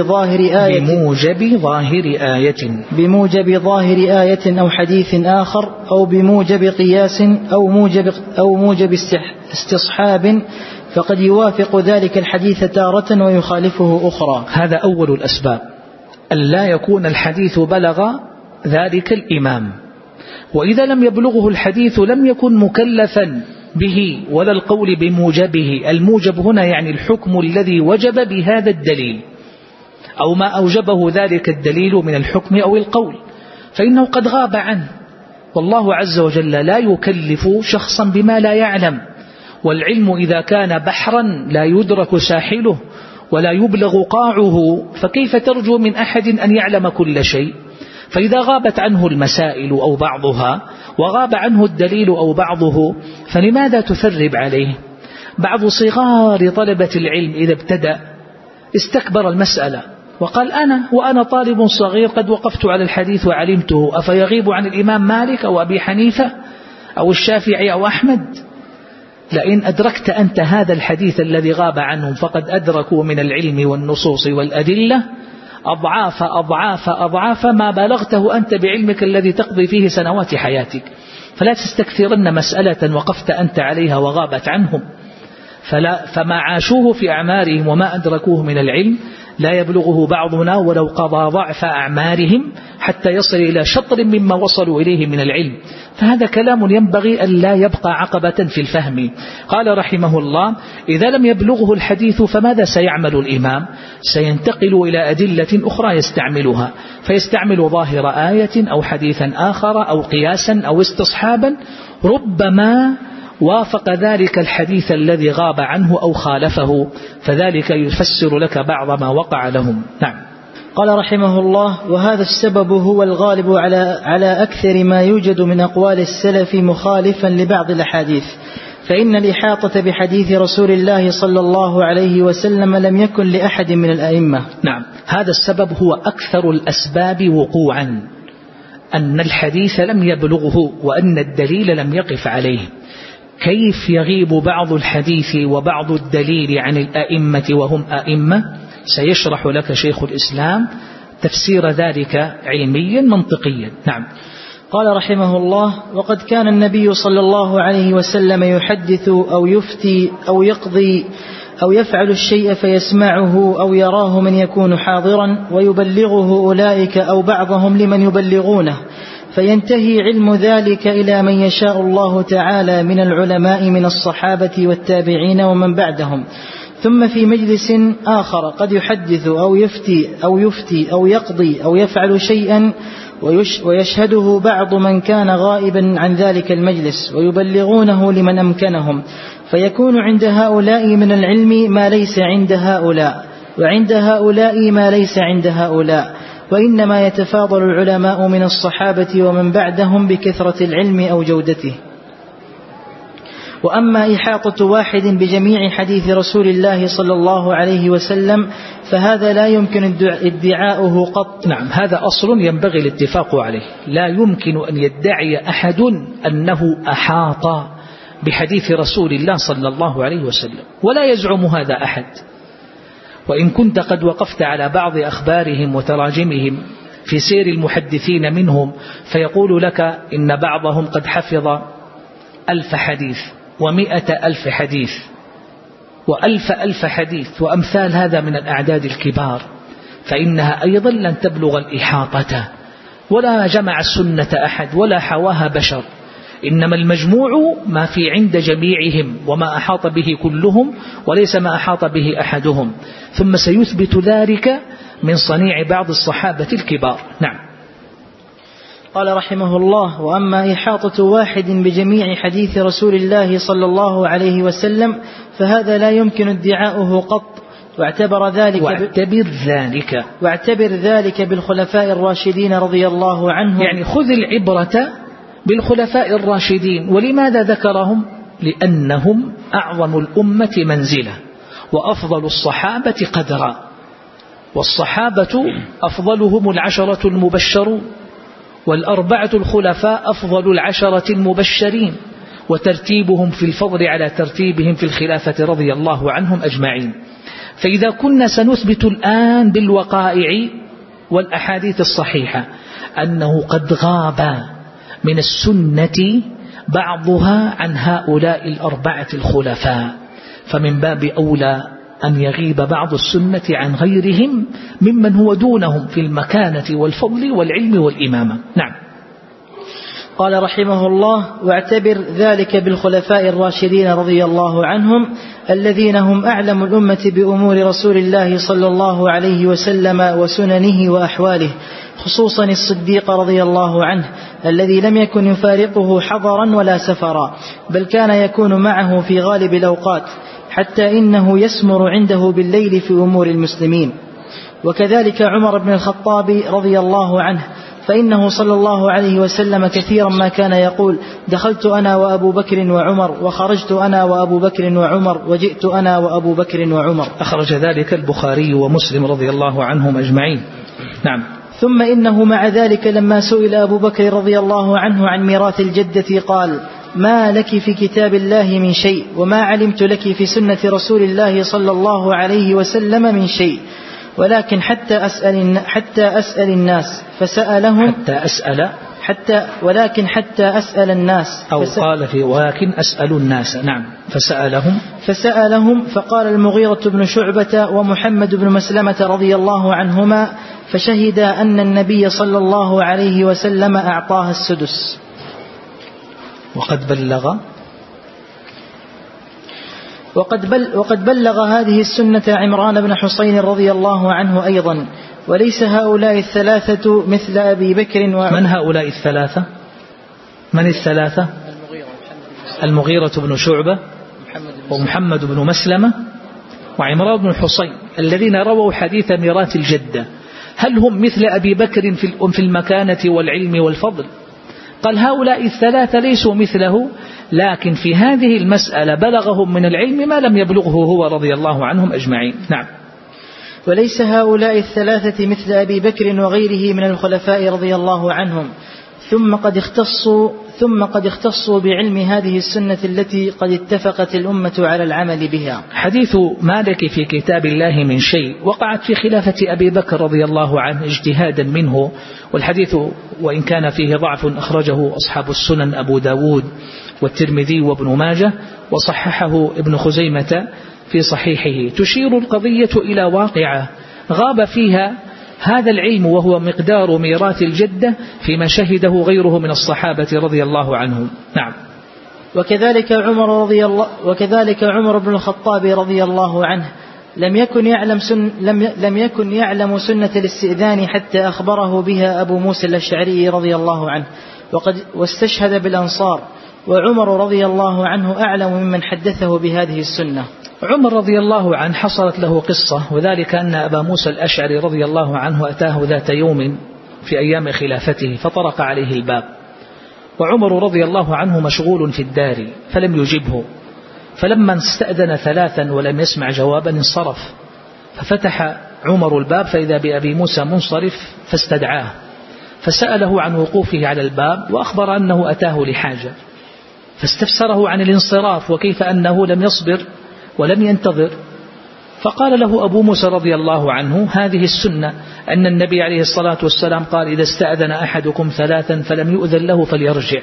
B: ظاهر آية أو حديث آخر، أو بموجب قياس أو موجب استصحاب، فقد يوافق ذلك الحديث تارة ويخالفه أخرى.
A: هذا أول الأسباب، أن لا يكون الحديث بلغ ذلك الإمام، وإذا لم يبلغه الحديث لم يكن مكلفا به ولا القول بموجبه. الموجب هنا يعني الحكم الذي وجب بهذا الدليل، أو ما أوجبه ذلك الدليل من الحكم أو القول، فإنه قد غاب عنه، والله عز وجل لا يكلف شخصا بما لا يعلم. والعلم إذا كان بحرا لا يدرك ساحله ولا يبلغ قاعه، فكيف ترجو من أحد أن يعلم كل شيء؟ فإذا غابت عنه المسائل أو بعضها وغاب عنه الدليل أو بعضه، فلماذا تثرب عليه؟ بعض صغار طلبة العلم إذا ابتدأ استكبر المسألة وقال وأنا طالب صغير قد وقفت على الحديث وعلمته، أفيغيب عن الإمام مالك أو أبي حنيفة أو الشافعي أو أحمد؟ لئن أدركت أنت هذا الحديث الذي غاب عنهم فقد أدركوا من العلم والنصوص والأدلة أضعاف أضعاف أضعاف ما بلغته أنت بعلمك الذي تقضي فيه سنوات حياتك. فلا تستكثرن مسألة وقفت أنت عليها وغابت عنهم، فما عاشوه في أعمارهم وما أدركوه من العلم لا يبلغه بعضنا ولو قضى ضعف أعمارهم حتى يصل إلى شطر مما وصلوا إليه من العلم. فهذا كلام ينبغي أن لا يبقى عقبة في الفهم. قال رحمه الله: إذا لم يبلغه الحديث فماذا سيعمل الإمام؟ سينتقل إلى أدلة أخرى يستعملها، فيستعمل ظاهر آية أو حديثا آخر أو قياسا أو استصحابا، ربما وافق ذلك الحديث الذي غاب عنه أو خالفه، فذلك يفسر لك بعض ما وقع لهم. نعم.
B: قال رحمه الله: وهذا السبب هو الغالب على أكثر ما يوجد من أقوال السلف مخالفا لبعض الأحاديث، فإن الإحاطة بحديث رسول الله صلى الله عليه وسلم لم يكن لأحد من الأئمة.
A: نعم، هذا السبب هو أكثر الأسباب وقوعا، أن الحديث لم يبلغه وأن الدليل لم يقف عليه. كيف يغيب بعض الحديث وبعض الدليل عن الأئمة وهم أئمة؟ سيشرح لك شيخ الإسلام تفسير ذلك علميا منطقيا. نعم.
B: قال رحمه الله: وقد كان النبي صلى الله عليه وسلم يحدث أو يفتي أو يقضي أو يفعل الشيء فيسمعه أو يراه من يكون حاضرا ويبلغه أولئك أو بعضهم لمن يبلغونه، فينتهي علم ذلك إلى من يشاء الله تعالى من العلماء من الصحابة والتابعين ومن بعدهم. ثم في مجلس آخر قد يحدث أو يفتي أو يقضي أو يفعل شيئا ويشهده بعض من كان غائبا عن ذلك المجلس ويبلغونه لمن أمكنهم، فيكون عند هؤلاء من العلم ما ليس عند هؤلاء، وعند هؤلاء ما ليس عند هؤلاء، وإنما يتفاضل العلماء من الصحابة ومن بعدهم بكثرة العلم أو جودته. وأما إحاطة واحد بجميع حديث رسول الله صلى الله عليه وسلم فهذا لا يمكن ادعاؤه قط.
A: نعم، هذا أصل ينبغي الاتفاق عليه. لا يمكن أن يدعي أحد أنه أحاط بحديث رسول الله صلى الله عليه وسلم، ولا يزعم هذا أحد. وإن كنت قد وقفت على بعض أخبارهم وتراجمهم في سير المحدثين منهم، فيقول لك إن بعضهم قد حفظ 1000 حديث و100,000 حديث و1000 حديث وأمثال هذا من الأعداد الكبار، فإنها أيضا لن تبلغ الإحاطة، ولا جمع السنة أحد ولا حواها بشر، إنما المجموع ما في عند جميعهم وما أحاط به كلهم وليس ما أحاط به أحدهم، ثم سيثبت ذلك من صنيع بعض الصحابة الكبار. نعم.
B: قال رحمه الله: وأما إحاطة واحد بجميع حديث رسول الله صلى الله عليه وسلم فهذا لا يمكن ادعاؤه قط، واعتبر ذلك بالخلفاء الراشدين رضي الله عنهم.
A: يعني خذ العبرة بالخلفاء الراشدين. ولماذا ذكرهم؟ لأنهم أعظم الأمة منزلة وأفضل الصحابة قدرا، والصحابة أفضلهم 10 المبشرون، والأربعة الخلفاء أفضل 10 المبشرين، وترتيبهم في الفضل على ترتيبهم في الخلافة رضي الله عنهم أجمعين. فإذا كنا سنثبت الآن بالوقائع والأحاديث الصحيحة أنه قد غاب من السنة بعضها عن هؤلاء الأربعة الخلفاء، فمن باب أولى أن يغيب بعض السنة عن غيرهم ممن هو دونهم في المكانة والفضل والعلم والإمامة. نعم.
B: قال رحمه الله: واعتبر ذلك بالخلفاء الراشدين رضي الله عنهم الذين هم أعلم الأمة بأمور رسول الله صلى الله عليه وسلم وسننه وأحواله، خصوصا الصديق رضي الله عنه الذي لم يكن يفارقه حضرا ولا سفرا، بل كان يكون معه في غالب الأوقات، حتى إنه يسمر عنده بالليل في أمور المسلمين. وكذلك عمر بن الخطاب رضي الله عنه، فإنه صلى الله عليه وسلم كثيرا ما كان يقول: دخلت أنا وأبو بكر وعمر، وخرجت أنا وأبو بكر وعمر، وجئت أنا وأبو بكر وعمر.
A: أخرج ذلك البخاري ومسلم رضي الله عنهم أجمعين. نعم.
B: ثم إنه مع ذلك لما سئل أبو بكر رضي الله عنه عن ميراث الجدة قال: ما لك في كتاب الله من شيء، وما علمت لك في سنة رسول الله صلى الله عليه وسلم من شيء، ولكن حتى أسأل الناس فسألهم حتى أسأل الناس،
A: أو قال في ولكن أسأل الناس. نعم.
B: فسألهم فقال المغيرة بن شعبة ومحمد بن مسلمة رضي الله عنهما، فشهد أن النبي صلى الله عليه وسلم أعطاها السدس. وقد بلغ هذه السنة عمران بن حسين رضي الله عنه أيضا. وليس هؤلاء الثلاثة مثل أبي بكر
A: من هؤلاء الثلاثة؟ من الثلاثة؟ المغيرة بن شعبة ومحمد بن مسلمة وعمران بن حسين الذين رووا حديث ميراث الجدة. هل هم مثل أبي بكر في المكانة والعلم والفضل؟ قال هؤلاء الثلاثة ليسوا مثله، لكن في هذه المسألة بلغهم من العلم ما لم يبلغه هو رضي الله عنهم أجمعين. نعم.
B: وليس هؤلاء الثلاثة مثل أبي بكر وغيره من الخلفاء رضي الله عنهم، ثم قد اختصوا بعلم هذه السنة التي قد اتفقت الأمة على العمل بها.
A: حديث مالك في كتاب الله من شيء وقعت في خلافة أبي بكر رضي الله عنه اجتهادا منه، والحديث وإن كان فيه ضعف أخرجه أصحاب السنن أبو داود والترمذي وابن ماجه، وصححه ابن خزيمة في صحيحه. تشير القضية إلى واقعة غاب فيها هذا العلم، وهو مقدار ميراث الجدة فيما شهده غيره من الصحابة رضي الله عنهم. نعم.
B: وكذلك عمر بن الخطاب رضي الله عنه لم يكن يعلم سنة الاستئذان حتى أخبره بها أبو موسى الأشعري رضي الله عنه، واستشهد بالأنصار، وعمر رضي الله عنه أعلم ممن حدثه بهذه السنة.
A: عمر رضي الله عنه حصلت له قصة، وذلك أن أبا موسى الأشعري رضي الله عنه أتاه ذات يوم في أيام خلافته فطرق عليه الباب، وعمر رضي الله عنه مشغول في الدار فلم يجبه، فلما استأذن 3 ولم يسمع جوابا انصرف، ففتح عمر الباب فإذا بأبي موسى منصرف فاستدعاه، فسأله عن وقوفه على الباب وأخبر أنه أتاه لحاجة، فاستفسره عن الانصراف وكيف أنه لم يصبر ولم ينتظر. فقال له أبو موسى رضي الله عنه: هذه السنة، أن النبي عليه الصلاة والسلام قال: إذا استأذن أحدكم 3 فلم يؤذن له فليرجع.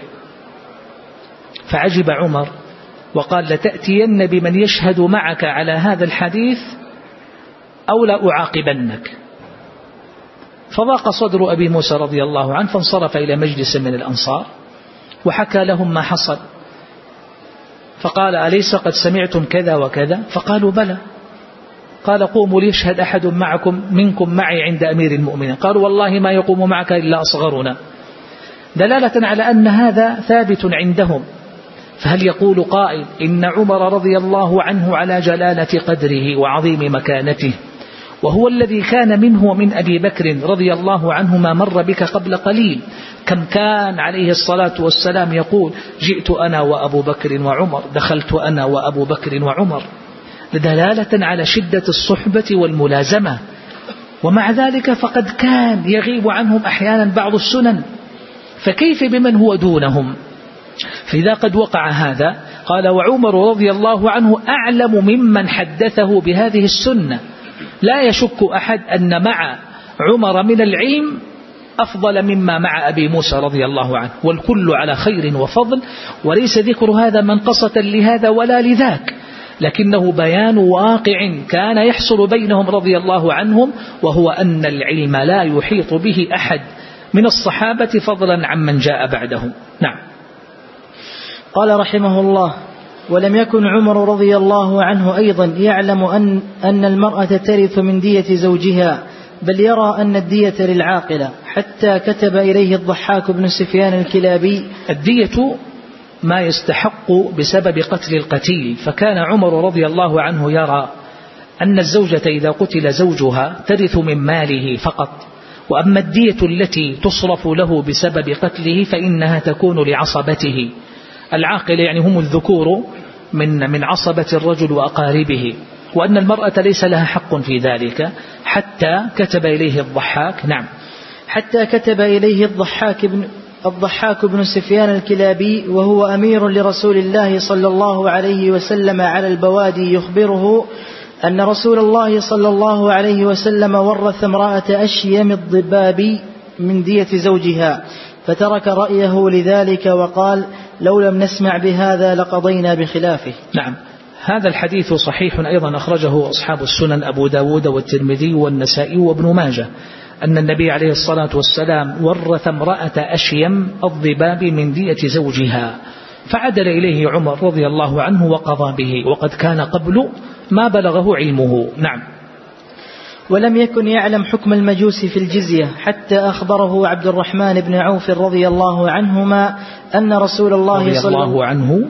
A: فعجب عمر وقال: لتأتين بمن يشهد معك على هذا الحديث أو لا أعاقبنك. فضاق صدر أبي موسى رضي الله عنه، فانصرف إلى مجلس من الأنصار وحكى لهم ما حصل، فقال: أليس قد سمعتم كذا وكذا؟ فقالوا: بلى. قال: قوموا ليشهد أحد منكم معي عند أمير المؤمنين. قالوا: والله ما يقوم معك إلا أصغرنا. دلالة على أن هذا ثابت عندهم. فهل يقول قائل إن عمر رضي الله عنه على جلالة قدره وعظيم مكانته، وهو الذي كان منه ومن أبي بكر رضي الله عنه ما مر بك قبل قليل، كم كان عليه الصلاة والسلام يقول جئت أنا وأبو بكر وعمر، دخلت أنا وأبو بكر وعمر، دلالة على شدة الصحبة والملازمة. ومع ذلك فقد كان يغيب عنهم أحيانا بعض السنن، فكيف بمن هو دونهم؟ فإذا قد وقع هذا قال وعمر رضي الله عنه أعلم ممن حدثه بهذه السنة. لا يشك أحد أن مع عمر من العلم أفضل مما مع أبي موسى رضي الله عنه، والكل على خير وفضل، وليس ذكر هذا منقصة لهذا ولا لذاك، لكنه بيان واقع كان يحصل بينهم رضي الله عنهم، وهو أن العلم لا يحيط به أحد من الصحابة فضلا عمن جاء بعدهم. نعم.
B: قال رحمه الله: ولم يكن عمر رضي الله عنه أيضا يعلم أن المرأة ترث من دية زوجها، بل يرى أن الدية للعاقلة، حتى كتب إليه الضحاك بن سفيان الكلابي.
A: الدية ما يستحق بسبب قتل القتيل، فكان عمر رضي الله عنه يرى أن الزوجة إذا قتل زوجها ترث من ماله فقط، وأما الدية التي تصرف له بسبب قتله فإنها تكون لعصبته. العاقل يعني هم الذكور من عصبة الرجل وأقاربه، وأن المرأة ليس لها حق في ذلك، حتى كتب إليه الضحاك. نعم.
B: حتى كتب إليه الضحاك بن سفيان الكلابي، وهو أمير لرسول الله صلى الله عليه وسلم على البوادي، يخبره أن رسول الله صلى الله عليه وسلم ورث امرأة أشيم الضباب من دية زوجها، فترك رأيه لذلك وقال: لو لم نسمع بهذا لقضينا بخلافه.
A: نعم. هذا الحديث صحيح أيضا، أخرجه أصحاب السنن أبو داود والترمذي والنسائي وابن ماجه، أن النبي عليه الصلاة والسلام ورث امرأة أشيم الضباب من دية زوجها، فعدل إليه عمر رضي الله عنه وقضى به، وقد كان قبل ما بلغه علمه. نعم.
B: ولم يكن يعلم حكم المجوس في الجزية، حتى أخبره عبد الرحمن بن عوف رضي الله عنهما أن رسول الله صلى الله عنه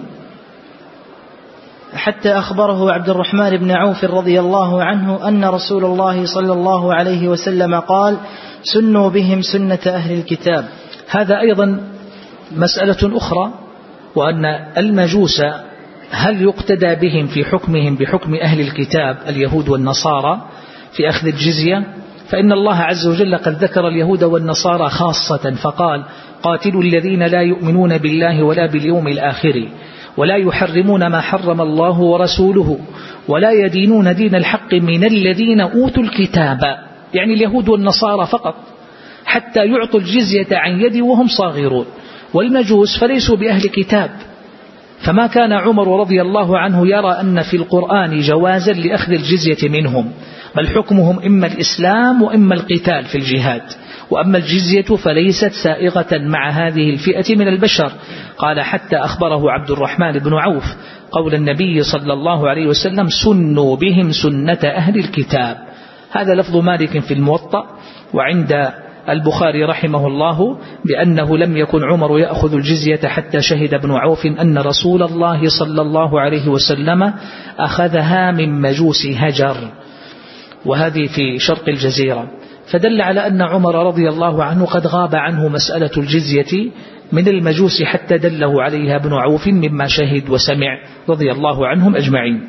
B: حتى أخبره عبد الرحمن بن عوف رضي الله عنه أن رسول الله صلى الله عليه وسلم قال: سنوا بهم سنة أهل الكتاب.
A: هذا أيضا مسألة أخرى، وأن المجوس هل يقتدى بهم في حكمهم بحكم أهل الكتاب اليهود والنصارى في أخذ الجزية؟ فإن الله عز وجل قد ذكر اليهود والنصارى خاصة فقال: قاتلوا الذين لا يؤمنون بالله ولا باليوم الآخر ولا يحرمون ما حرم الله ورسوله ولا يدينون دين الحق من الذين أوتوا الكتاب، يعني اليهود والنصارى فقط، حتى يعطوا الجزية عن يد وهم صاغرون. والمجوس فليسوا بأهل كتاب، فما كان عمر رضي الله عنه يرى أن في القرآن جوازا لأخذ الجزية منهم، بل حكمهم إما الإسلام وإما القتال في الجهاد، وأما الجزية فليست سائغة مع هذه الفئة من البشر. قال: حتى أخبره عبد الرحمن بن عوف قول النبي صلى الله عليه وسلم: سنوا بهم سنة أهل الكتاب. هذا لفظ مالك في الموطأ، وعند البخاري رحمه الله بأنه لم يكن عمر يأخذ الجزية حتى شهد ابن عوف أن رسول الله صلى الله عليه وسلم أخذها من مجوس هجر، وهذه في شرق الجزيرة، فدل على أن عمر رضي الله عنه قد غاب عنه مسألة الجزية من المجوس حتى دله عليها ابن عوف مما شهد وسمع رضي الله عنهم أجمعين.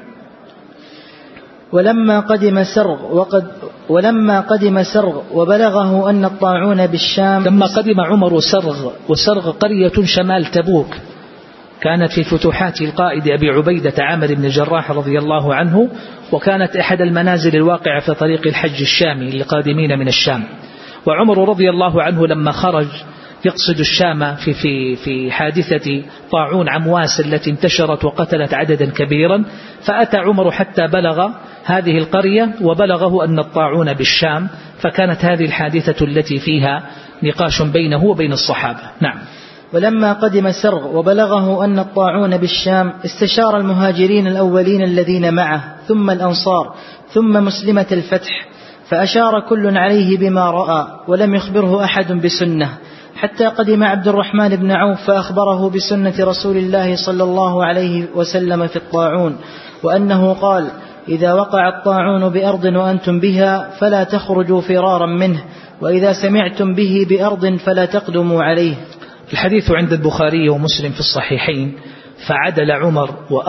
B: ولما قدم سرغ وبلغه أن الطاعون بالشام.
A: لما قدم عمر سرغ، وسرغ قرية شمال تبوك، كانت في فتوحات القائد أبي عبيدة عامر بن الجراح رضي الله عنه، وكانت أحد المنازل الواقعة في طريق الحج الشامي للقادمين من الشام. وعمر رضي الله عنه لما خرج يقصد الشام في حادثة طاعون عمواس التي انتشرت وقتلت عددا كبيرا، فأتى عمر حتى بلغ هذه القرية وبلغه أن الطاعون بالشام، فكانت هذه الحادثة التي فيها نقاش بينه وبين الصحابة. نعم.
B: ولما قدم سرغ وبلغه أن الطاعون بالشام استشار المهاجرين الأولين الذين معه، ثم الأنصار، ثم مسلمة الفتح، فأشار كل عليه بما رأى، ولم يخبره أحد بسنة، حتى قدم عبد الرحمن بن عوف فأخبره بسنة رسول الله صلى الله عليه وسلم في الطاعون، وأنه قال: إذا وقع الطاعون بأرض وأنتم بها فلا تخرجوا فرارا منه، وإذا سمعتم به بأرض فلا تقدموا عليه.
A: الحديث عند البخاري ومسلم في الصحيحين: فعدل عمر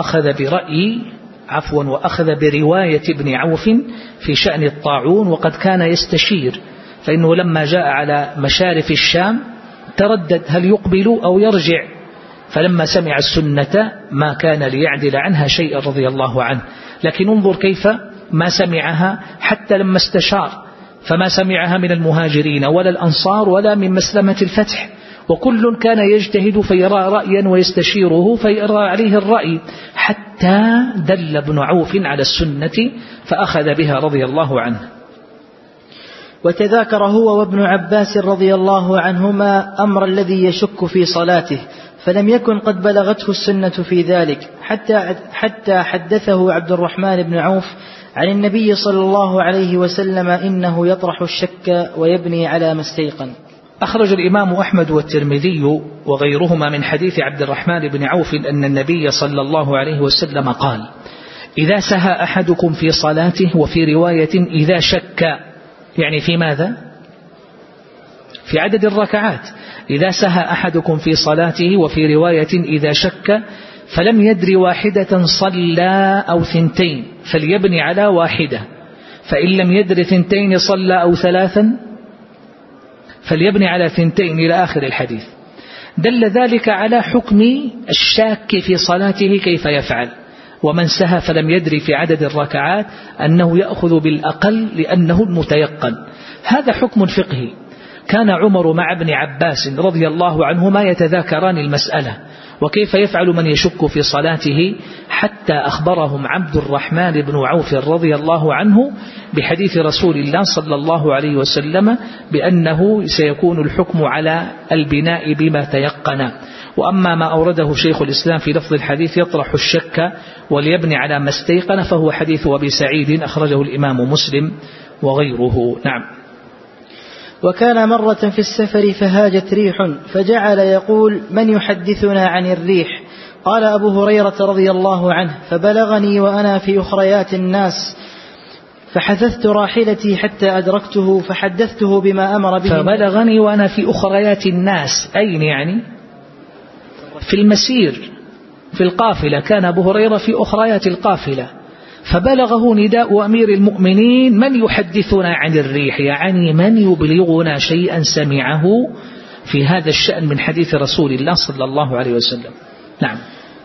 A: وأخذ برواية ابن عوف في شأن الطاعون، وقد كان يستشير، فإنه لما جاء على مشارف الشام تردد هل يقبل أو يرجع، فلما سمع السنة ما كان ليعدل عنها شيئا رضي الله عنه. لكن انظر كيف ما سمعها حتى لما استشار، فما سمعها من المهاجرين ولا الأنصار ولا من مسلمة الفتح، وكل كان يجتهد فيرى رأيا ويستشيره فيرى عليه الرأي، حتى دل ابن عوف على السنة فأخذ بها رضي الله عنه.
B: وتذاكر هو وابن عباس رضي الله عنهما أمر الذي يشك في صلاته، فلم يكن قد بلغته السنة في ذلك، حتى حدثه عبد الرحمن بن عوف عن النبي صلى الله عليه وسلم إنه يطرح الشك ويبني على ما استيقن.
A: أخرج الإمام أحمد والترمذي وغيرهما من حديث عبد الرحمن بن عوف أن النبي صلى الله عليه وسلم قال: إذا سهى أحدكم في صلاته، وفي رواية إذا شك، يعني في ماذا؟ في عدد الركعات. إذا سهى أحدكم في صلاته، وفي رواية إذا شك فلم يدر واحدة صلى أو ثنتين فليبني على واحدة، فإن لم يدر ثنتين صلى أو ثلاثا فليبني على ثنتين إلى آخر الحديث. دل ذلك على حكم الشاك في صلاته كيف يفعل، ومن سهى فلم يدري في عدد الركعات أنه يأخذ بالأقل لأنه المتيقن. هذا حكم فقهي. كان عمر مع ابن عباس رضي الله عنهما يتذاكران المسألة، وكيف يفعل من يشك في صلاته، حتى أخبرهم عبد الرحمن بن عوف رضي الله عنه بحديث رسول الله صلى الله عليه وسلم بأنه سيكون الحكم على البناء بما تيقن. وأما ما أورده شيخ الإسلام في لفظ الحديث يطرح الشك وليبني على ما استيقن، فهو حديث أبي سعيد أخرجه الإمام مسلم وغيره. نعم.
B: وكان مرة في السفر فهاجت ريح، فجعل يقول: من يحدثنا عن الريح؟ قال أبو هريرة رضي الله عنه: فبلغني وأنا في أخريات الناس، فحثثت راحلتي حتى أدركته فحدثته بما أمر به.
A: فبلغني وأنا في أخريات الناس، أين يعني؟ في المسير في القافلة، كان أبو هريرة في أخريات القافلة، فبلغه نداء أمير المؤمنين: من يحدثنا عن الريح؟ يعني من يبلغنا شيئا سمعه في هذا الشأن من حديث رسول الله صلى الله عليه وسلم. نعم.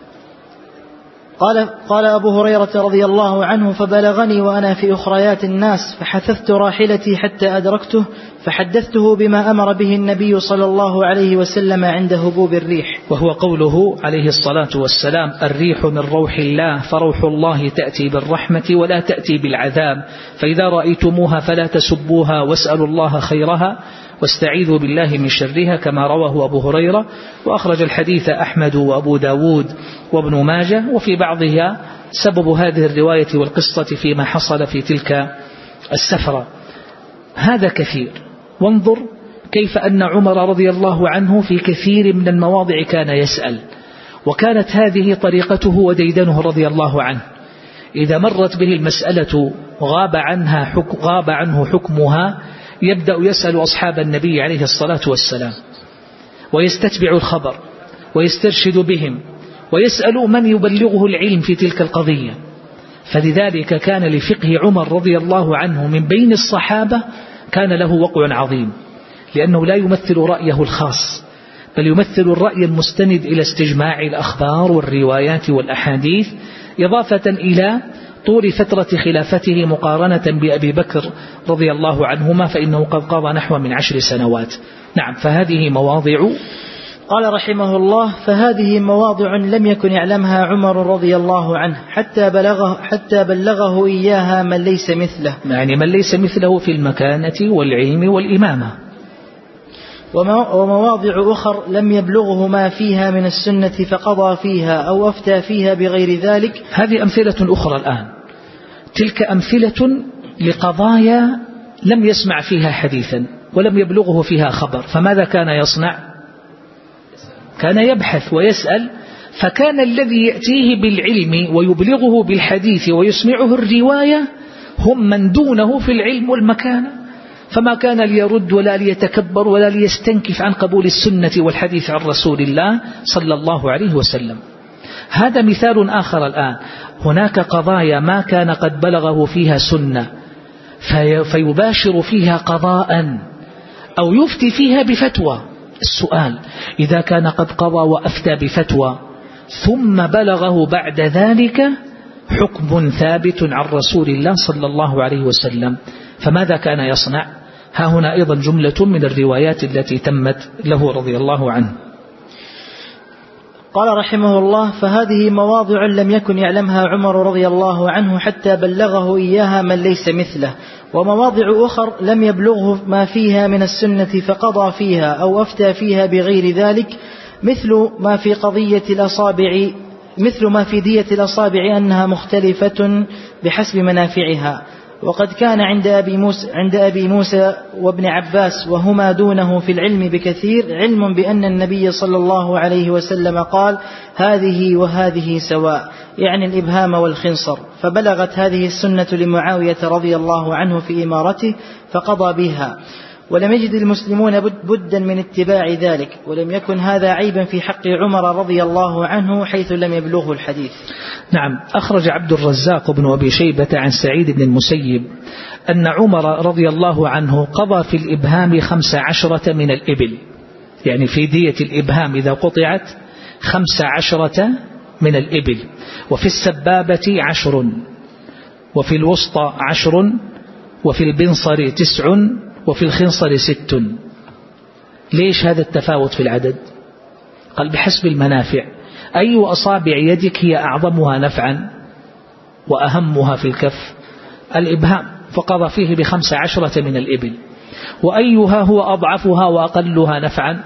B: قال أبو هريرة رضي الله عنه: فبلغني وأنا في أخريات الناس، فحثثت راحلتي حتى أدركته فحدثته بما أمر به النبي صلى الله عليه وسلم عند هبوب الريح.
A: وهو قوله عليه الصلاة والسلام: الريح من روح الله، فروح الله تأتي بالرحمة ولا تأتي بالعذاب، فإذا رأيتموها فلا تسبوها واسألوا الله خيرها واستعيذوا بالله من شرها، كما رواه أبو هريرة. وأخرج الحديث أحمد وأبو داود وابن ماجه، وفي بعضها سبب هذه الرواية والقصة فيما حصل في تلك السفرة. هذا كثير. وانظر كيف أن عمر رضي الله عنه في كثير من المواضع كان يسأل، وكانت هذه طريقته وديدنه رضي الله عنه. إذا مرت به المسألة غاب عنه حكمها، يبدأ يسأل أصحاب النبي عليه الصلاة والسلام، ويستتبع الخبر ويسترشد بهم، ويسأل من يبلغه العلم في تلك القضية. فلذلك كان لفقه عمر رضي الله عنه من بين الصحابة كان له وقع عظيم، لأنه لا يمثل رأيه الخاص، بل يمثل الرأي المستند إلى استجماع الأخبار والروايات والأحاديث، إضافة إلى طول فترة خلافته مقارنة بأبي بكر رضي الله عنهما، فإنه قد قضى نحو من 10 سنوات. نعم. فهذه مواضع.
B: قال رحمه الله: فهذه مواضع لم يكن يعلمها عمر رضي الله عنه حتى بلغه إياها من ليس مثله،
A: يعني من ليس مثله في المكانة والعلم والإمامة.
B: ومواضع أخر لم يبلغه ما فيها من السنة فقضى فيها أو أفتى فيها بغير ذلك.
A: هذه أمثلة أخرى الآن. تلك أمثلة لقضايا لم يسمع فيها حديثا، ولم يبلغه فيها خبر، فماذا كان يصنع؟ كان يبحث ويسأل. فكان الذي يأتيه بالعلم ويبلغه بالحديث ويسمعه الرواية هم من دونه في العلم والمكانة، فما كان ليرد ولا ليتكبر ولا ليستنكف عن قبول السنة والحديث عن رسول الله صلى الله عليه وسلم. هذا مثال آخر. الآن هناك قضايا ما كان قد بلغه فيها سنة فيباشر فيها قضاء أو يفتي فيها بفتوى. السؤال: إذا كان قد قضى وأفتى بفتوى ثم بلغه بعد ذلك حكم ثابت عن رسول الله صلى الله عليه وسلم، فماذا كان يصنع؟ ها هنا أيضا جملة من الروايات التي تمت له رضي الله عنه.
B: قال رحمه الله: فهذه مواضع لم يكن يعلمها عمر رضي الله عنه حتى بلغه إياها من ليس مثله، ومواضع أخر لم يبلغه ما فيها من السنة فقضى فيها أو أفتى فيها بغير ذلك، مثل ما في دية الأصابع أنها مختلفة بحسب منافعها. وقد كان عند أبي موسى وابن عباس وهما دونه في العلم بكثير علم بأن النبي صلى الله عليه وسلم قال: هذه وهذه سواء، يعني الإبهام والخنصر. فبلغت هذه السنة لمعاوية رضي الله عنه في إمارته فقضى بها، ولم يجد المسلمون بدا من اتباع ذلك، ولم يكن هذا عيبا في حق عمر رضي الله عنه حيث لم يبلغه الحديث.
A: نعم. أخرج عبد الرزاق بن أبي شيبة عن سعيد بن المسيب أن عمر رضي الله عنه قضى في الإبهام 15 من الإبل، يعني في دية الإبهام إذا قطعت 15 من الإبل، وفي السبابة 10، وفي الوسطى 10، وفي البنصر 9، وفي الخنصر 6. ليش هذا التفاوت في العدد؟ قال: بحسب المنافع. أي أصابع يدك هي أعظمها نفعا وأهمها في الكف؟ الإبهام، فقضى فيه ب15 من الإبل. وأيها هو أضعفها وأقلها نفعا؟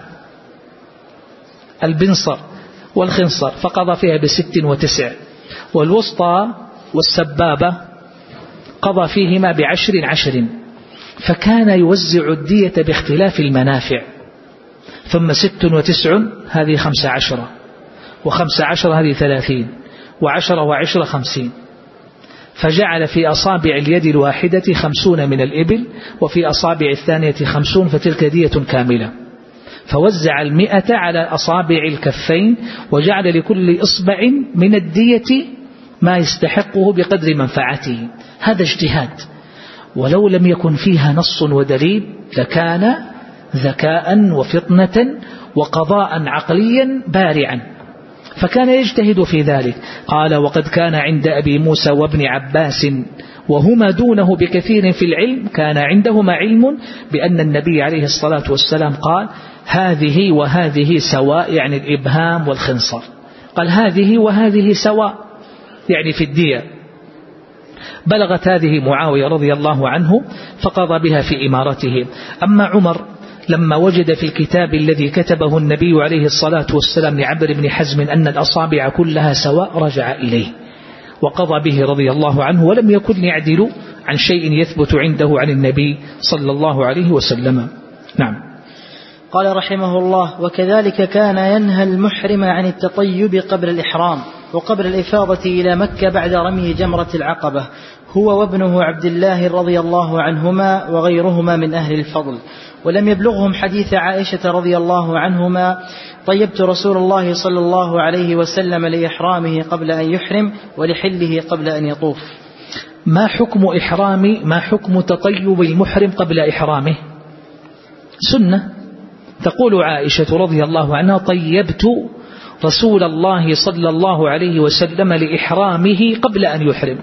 A: البنصر والخنصر، فقضى فيها ب6 و9. والوسطى والسبابة قضى فيهما ب10. فكان يوزع الدية باختلاف المنافع، ثم 6 و9 هذه 15، و15 هذه 30، و10 و10 50. فجعل في أصابع اليد الواحدة 50 من الإبل، وفي أصابع الثانية 50، فتلك دية كاملة. فوزع 100 على أصابع الكفين، وجعل لكل إصبع من الدية ما يستحقه بقدر منفعته. هذا اجتهاد، ولو لم يكن فيها نص ودليل لكان ذكاء وفطنة وقضاء عقليا بارعا، فكان يجتهد في ذلك. قال: وقد كان عند أبي موسى وابن عباس وهما دونه بكثير في العلم، كان عندهما علم بأن النبي عليه الصلاة والسلام قال: هذه وهذه سواء، يعني الإبهام والخنصر. قال: هذه وهذه سواء، يعني في الدية. بلغت هذه معاوية رضي الله عنه فقضى بها في إمارته. أما عمر لما وجد في الكتاب الذي كتبه النبي عليه الصلاة والسلام لعبد بن حزم أن الأصابع كلها سواء، رجع إليه وقضى به رضي الله عنه، ولم يكن يعدل عن شيء يثبت عنده عن النبي صلى الله عليه وسلم. نعم.
B: قال رحمه الله: وكذلك كان ينهى المحرم عن التطيب قبل الإحرام وقبل الإفاضة إلى مكة بعد رمي جمرة العقبة، هو وابنه عبد الله رضي الله عنهما وغيرهما من أهل الفضل. ولم يبلغهم حديث عائشة رضي الله عنهما: طيبت رسول الله صلى الله عليه وسلم لإحرامه قبل أن يحرم ولحله قبل أن يطوف.
A: ما حكم تطيب المحرم قبل إحرامه؟ سنة. تقول عائشة رضي الله عنها: طيبت رسول الله صلى الله عليه وسلم لإحرامه قبل أن يحرم.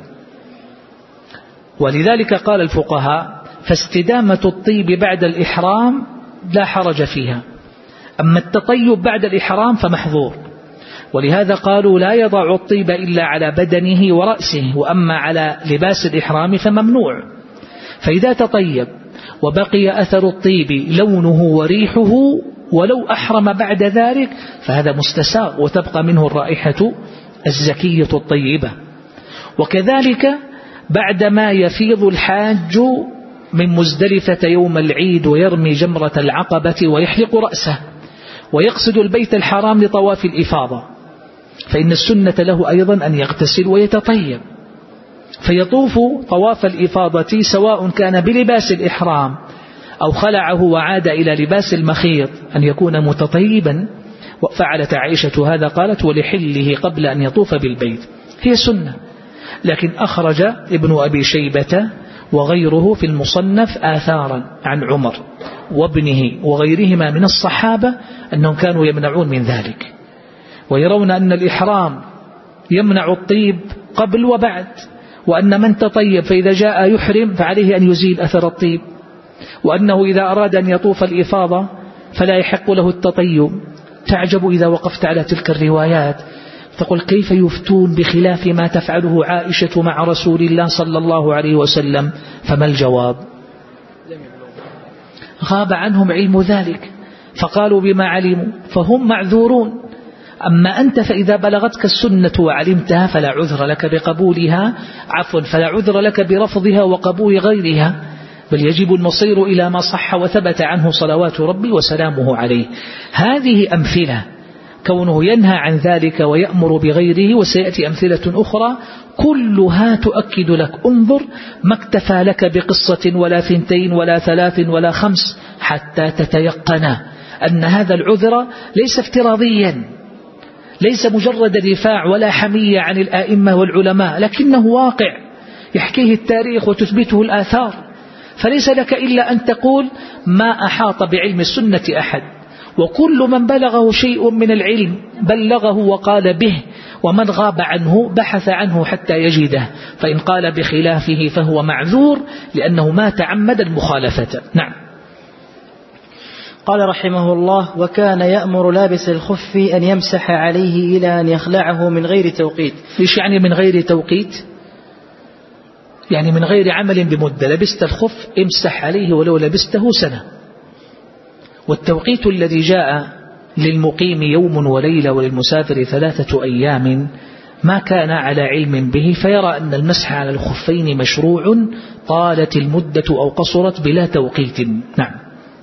A: ولذلك قال الفقهاء: فاستدامة الطيب بعد الإحرام لا حرج فيها، أما التطيب بعد الإحرام فمحظور. ولهذا قالوا: لا يضع الطيب إلا على بدنه ورأسه، وأما على لباس الإحرام فممنوع. فإذا تطيب وبقي أثر الطيب لونه وريحه ولو أحرم بعد ذلك فهذا مستساغ، وتبقى منه الرائحة الزكية الطيبة. وكذلك بعدما يفيض الحاج من مزدلفة يوم العيد ويرمي جمرة العقبة ويحلق رأسه ويقصد البيت الحرام لطواف الإفاضة، فإن السنة له أيضا أن يغتسل ويتطيب، فيطوف طواف الإفاضة سواء كان بلباس الإحرام أو خلعه وعاد إلى لباس المخيط أن يكون متطيبا. وفعلت عائشة هذا، قالت: ولحله قبل أن يطوف بالبيت. هي سنة. لكن أخرج ابن أبي شيبة وغيره في المصنف آثارا عن عمر وابنه وغيرهما من الصحابة أنهم كانوا يمنعون من ذلك، ويرون أن الإحرام يمنع الطيب قبل وبعد، وأن من تطيب فإذا جاء يحرم فعليه أن يزيل أثر الطيب، وأنه إذا أراد أن يطوف الإفاضة فلا يحق له التطيب. تعجب إذا وقفت على تلك الروايات تقول: كيف يفتون بخلاف ما تفعله عائشة مع رسول الله صلى الله عليه وسلم؟ فما الجواب؟ غاب عنهم علم ذلك، فقالوا بما علموا، فهم معذورون. أما أنت فإذا بلغتك السنة وعلمتها فلا عذر لك بقبولها، فلا عذر لك برفضها وقبول غيرها، بل يجب المصير إلى ما صح وثبت عنه صلوات ربي وسلامه عليه. هذه أمثلة، كونه ينهى عن ذلك ويأمر بغيره، وسيأتي أمثلة أخرى كلها تؤكد لك. انظر، ما اكتفى لك بقصة ولا 2 ولا 3 ولا 5 حتى تتيقن أن هذا العذر ليس افتراضيا، ليس مجرد دفاع ولا حمية عن الآئمة والعلماء، لكنه واقع يحكيه التاريخ وتثبته الآثار. فليس لك إلا أن تقول: ما أحاط بعلم السنة أحد، وكل من بلغه شيء من العلم بلغه وقال به، ومن غاب عنه بحث عنه حتى يجده، فإن قال بخلافه فهو معذور لأنه ما تعمد المخالفة. نعم.
B: قال رحمه الله: وكان يأمر لابس الخف أن يمسح عليه إلى أن يخلعه من غير توقيت.
A: ليش يعني من غير توقيت؟ يعني من غير عمل بمدة. لبست الخف امسح عليه ولو لبسته سنة. والتوقيت الذي جاء للمقيم يوم وليلة وللمسافر 3 أيام ما كان على علم به، فيرى أن المسح على الخفين مشروع طالت المدة أو قصرت بلا توقيت. نعم.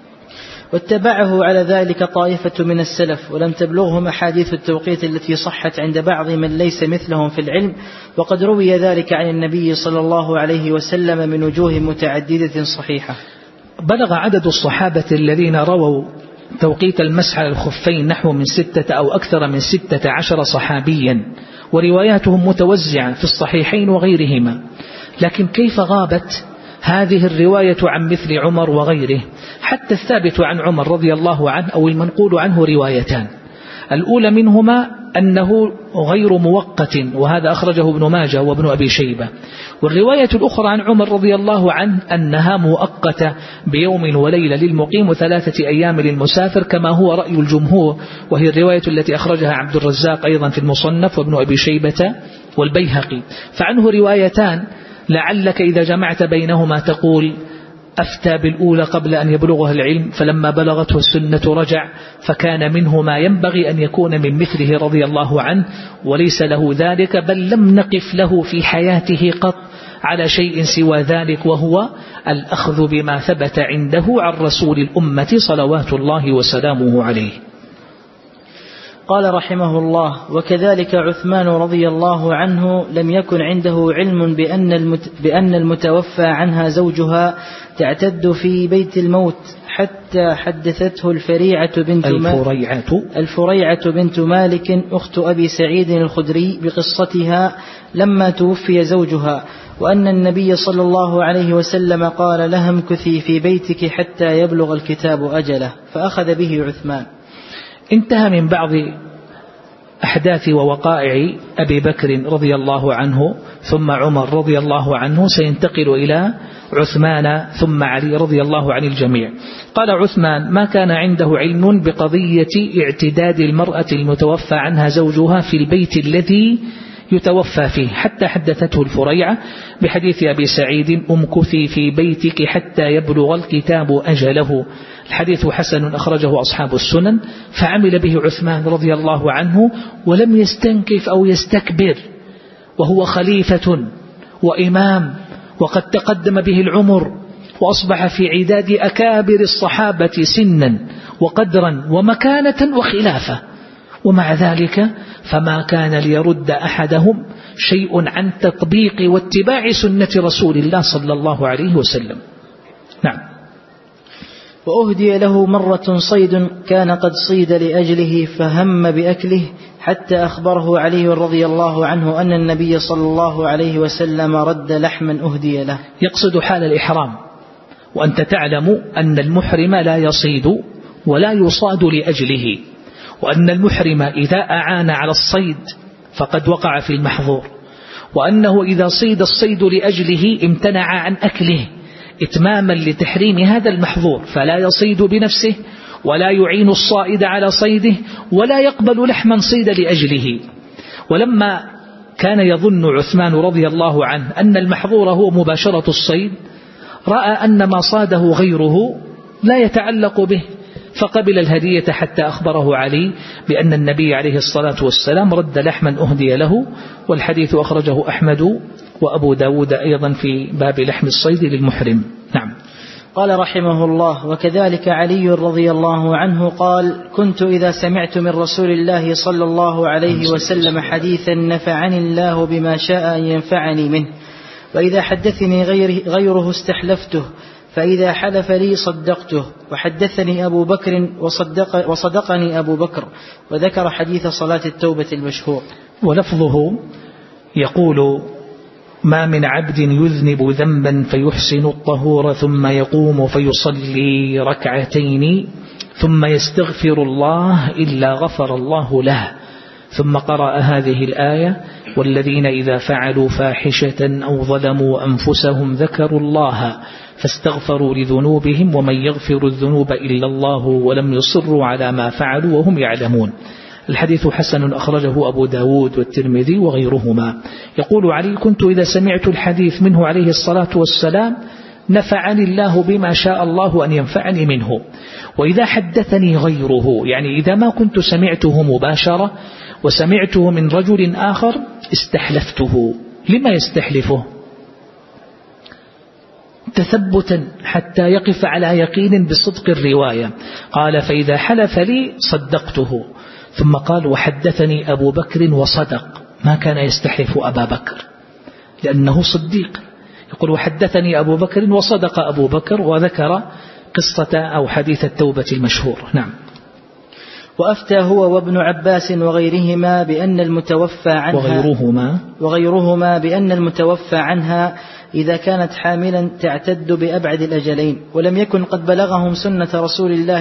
B: واتبعه على ذلك طائفة من السلف، ولم تبلغهم أحاديث التوقيت التي صحت عند بعض من ليس مثلهم في العلم، وقد روي ذلك عن النبي صلى الله عليه وسلم من وجوه متعددة صحيحة.
A: بلغ عدد الصحابة الذين رووا توقيت المسح على الخفين نحو من 6 أو أكثر من 16 صحابيا، ورواياتهم متوزعة في الصحيحين وغيرهما. لكن كيف غابت هذه الرواية عن مثل عمر وغيره؟ حتى الثابت عن عمر رضي الله عنه أو المنقول عنه روايتان. الأولى منهما أنه غير مؤقت، وهذا أخرجه ابن ماجه وابن أبي شيبة. والرواية الأخرى عن عمر رضي الله عنه أنها مؤقتة بيوم وليلة للمقيم و3 أيام للمسافر، كما هو رأي الجمهور، وهي الرواية التي أخرجها عبد الرزاق أيضا في المصنف وابن أبي شيبة والبيهقي. فعنه روايتان، لعلك إذا جمعت بينهما تقول: أفتى بالأولى قبل أن يبلغها العلم، فلما بلغته السنة رجع، فكان منه ما ينبغي أن يكون من مثله رضي الله عنه، وليس له ذلك، بل لم نقف له في حياته قط على شيء سوى ذلك، وهو الأخذ بما ثبت عنده عن رسول الأمة صلوات الله وسلامه عليه.
B: قال رحمه الله: وكذلك عثمان رضي الله عنه لم يكن عنده علم بأن المتوفى عنها زوجها تعتد في بيت الموت، حتى حدثته الفريعة بنت مالك أخت أبي سعيد الخدري بقصتها لما توفي زوجها، وأن النبي صلى الله عليه وسلم قال لها: امكثي في بيتك حتى يبلغ الكتاب أجله، فأخذ به عثمان.
A: انتهى من بعض أحداث ووقائع أبي بكر رضي الله عنه ثم عمر رضي الله عنه، سينتقل إلى عثمان ثم علي رضي الله عن الجميع. قال عثمان: ما كان عنده علم بقضية اعتداد المرأة المتوفى عنها زوجها في البيت الذي يتوفى فيه، حتى حدثته الفريعة بحديث أبي سعيد: امكثي في بيتك حتى يبلغ الكتاب أجله. الحديث حسن أخرجه أصحاب السنن. فعمل به عثمان رضي الله عنه، ولم يستنكف أو يستكبر، وهو خليفة وإمام، وقد تقدم به العمر وأصبح في عداد أكابر الصحابة سنا وقدرا ومكانة وخلافة، ومع ذلك فما كان ليرد أحدهم شيء عن تطبيق واتباع سنة رسول الله صلى الله عليه وسلم. نعم.
B: وأهدي له مرة صيد كان قد صيد لأجله فهم بأكله، حتى أخبره علي رضي الله عنه أن النبي صلى الله عليه وسلم رد لحما أهدي له.
A: يقصد حال الإحرام، وأنت تعلم أن المحرم لا يصيد ولا يصاد لأجله، وأن المحرم إذا أعان على الصيد فقد وقع في المحظور، وأنه إذا صيد الصيد لأجله امتنع عن أكله إتماما لتحريم هذا المحظور، فلا يصيد بنفسه ولا يعين الصائد على صيده ولا يقبل لحما صيد لأجله. ولما كان يظن عثمان رضي الله عنه أن المحظور هو مباشرة الصيد، رأى أن ما صاده غيره لا يتعلق به، فقبل الهدية حتى أخبره علي بأن النبي عليه الصلاة والسلام رد لحما أهدي له. والحديث أخرجه أحمد وأبو داود أيضا في باب لحم الصيد للمحرم. نعم.
B: قال رحمه الله: وكذلك علي رضي الله عنه قال: كنت إذا سمعت من رسول الله صلى الله عليه وسلم حديثا نفعني الله بما شاء أن ينفعني منه، وإذا حدثني غيره استحلفته، فإذا حلف لي صدقته. وحدثني أبو بكر وصدقني أبو بكر. وذكر حديث صلاة التوبة المشهور.
A: ولفظه يقول: ما من عبد يذنب ذنبا فيحسن الطهور ثم يقوم فيصلي ركعتين ثم يستغفر الله إلا غفر الله له. ثم قرأ هذه الآية: والذين إذا فعلوا فاحشة أو ظلموا أنفسهم ذكروا الله فاستغفروا لذنوبهم ومن يغفر الذنوب إلا الله ولم يصروا على ما فعلوا وهم يعلمون. الحديث حسن أخرجه أبو داود والترمذي وغيرهما. يقول علي: كنت إذا سمعت الحديث منه عليه الصلاة والسلام نفعني الله بما شاء الله أن ينفعني منه، وإذا حدثني غيره، يعني إذا ما كنت سمعته مباشرة وسمعته من رجل آخر استحلفته. لما يستحلفه؟ تثبتا حتى يقف على يقين بصدق الرواية. قال: فإذا حلف لي صدقته. ثم قال: وحدثني أبو بكر وصدق. ما كان يستحلف أبا بكر لأنه صديق. يقول: وحدثني أبو بكر وصدق أبو بكر، وذكر قصة أو حديث التوبة المشهور. نعم.
B: وأفتى هو وابن عباس وغيرهما بأن المتوفى عنها بأن المتوفى عنها إذا كانت حاملا تعتد بأبعد الأجلين، ولم يكن قد بلغهم سنة رسول الله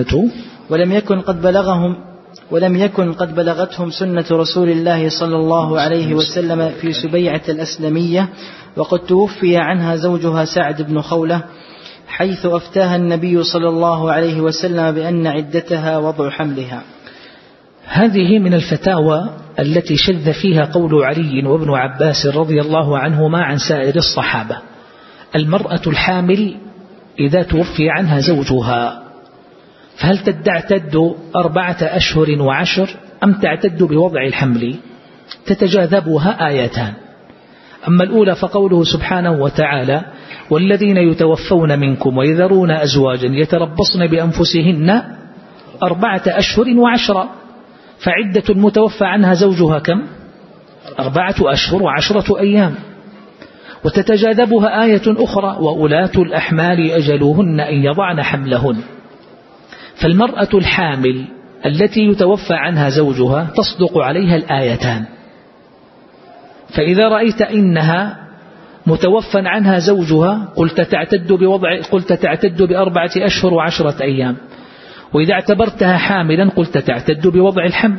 B: ولم يكن قد بلغتهم سنة رسول الله صلى الله عليه وسلم في سبيعة الأسلمية، وقد توفي عنها زوجها سعد بن خولة، حيث أفتاها النبي صلى الله عليه وسلم بأن عدتها وضع حملها.
A: هذه من الفتاوى التي شذ فيها قول علي وابن عباس رضي الله عنهما عن سائر الصحابة. المرأة الحامل إذا توفي عنها زوجها فهل تعتد 4 أشهر و10 أم تعتد بوضع الحمل؟ تتجاذبها آيتان. أما الأولى فقوله سبحانه وتعالى: والذين يتوفون منكم ويذرون أزواجا يتربصن بأنفسهن 4 أشهر و10، فعدة المتوفى عنها زوجها كم؟ 4 أشهر و10 أيام. وتتجاذبها آية أخرى: وأولاة الأحمال أجلهن أن يضعن حملهن. فالمرأة الحامل التي يتوفى عنها زوجها تصدق عليها الآيتان. فإذا رأيت إنها متوفى عنها زوجها قلت تعتد ب4 أشهر و10 أيام، وإذا اعتبرتها حاملا قلت تعتد بوضع الحمل.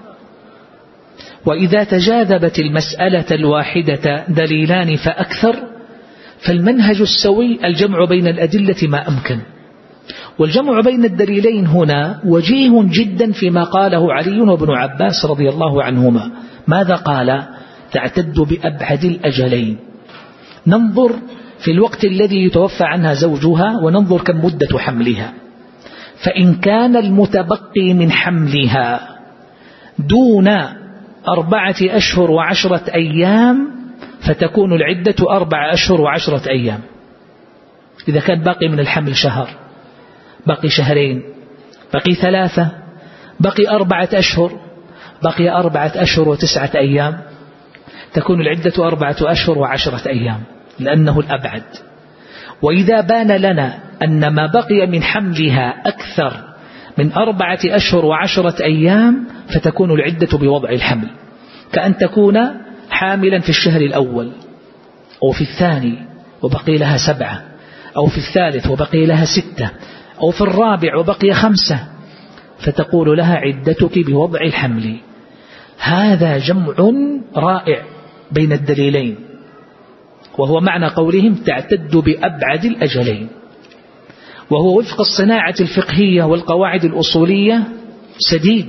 A: وإذا تجاذبت المسألة الواحدة دليلان فأكثر فالمنهج السوي الجمع بين الأدلة ما أمكن، والجمع بين الدليلين هنا وجيه جدا فيما قاله علي وابن عباس رضي الله عنهما. ماذا قال؟ تعتد بأبعد الأجلين. ننظر في الوقت الذي يتوفى عنها زوجها وننظر كم مدة حملها. فإن كان المتبقي من حملها دون 4 أشهر و10 أيام فتكون العدة 4 أشهر و10 أيام. إذا كان باقي من الحمل شهر، باقي شهرين، باقي 3، باقي 4 أشهر، باقي 4 أشهر و9 أيام، تكون العدة 4 أشهر و10 أيام لأنه الأبعد. وإذا بان لنا أن ما بقي من حملها أكثر من 4 أشهر و10 أيام فتكون العدة بوضع الحمل، كأن تكون حاملا في الشهر الأول أو في الثاني وبقي لها 7، أو في الثالث وبقي لها 6، أو في الرابع وبقي 5، فتقول لها عدتك بوضع الحمل. هذا جمع رائع بين الدليلين، وهو معنى قولهم تعتد بأبعد الأجلين، وهو وفق الصناعة الفقهية والقواعد الأصولية سديد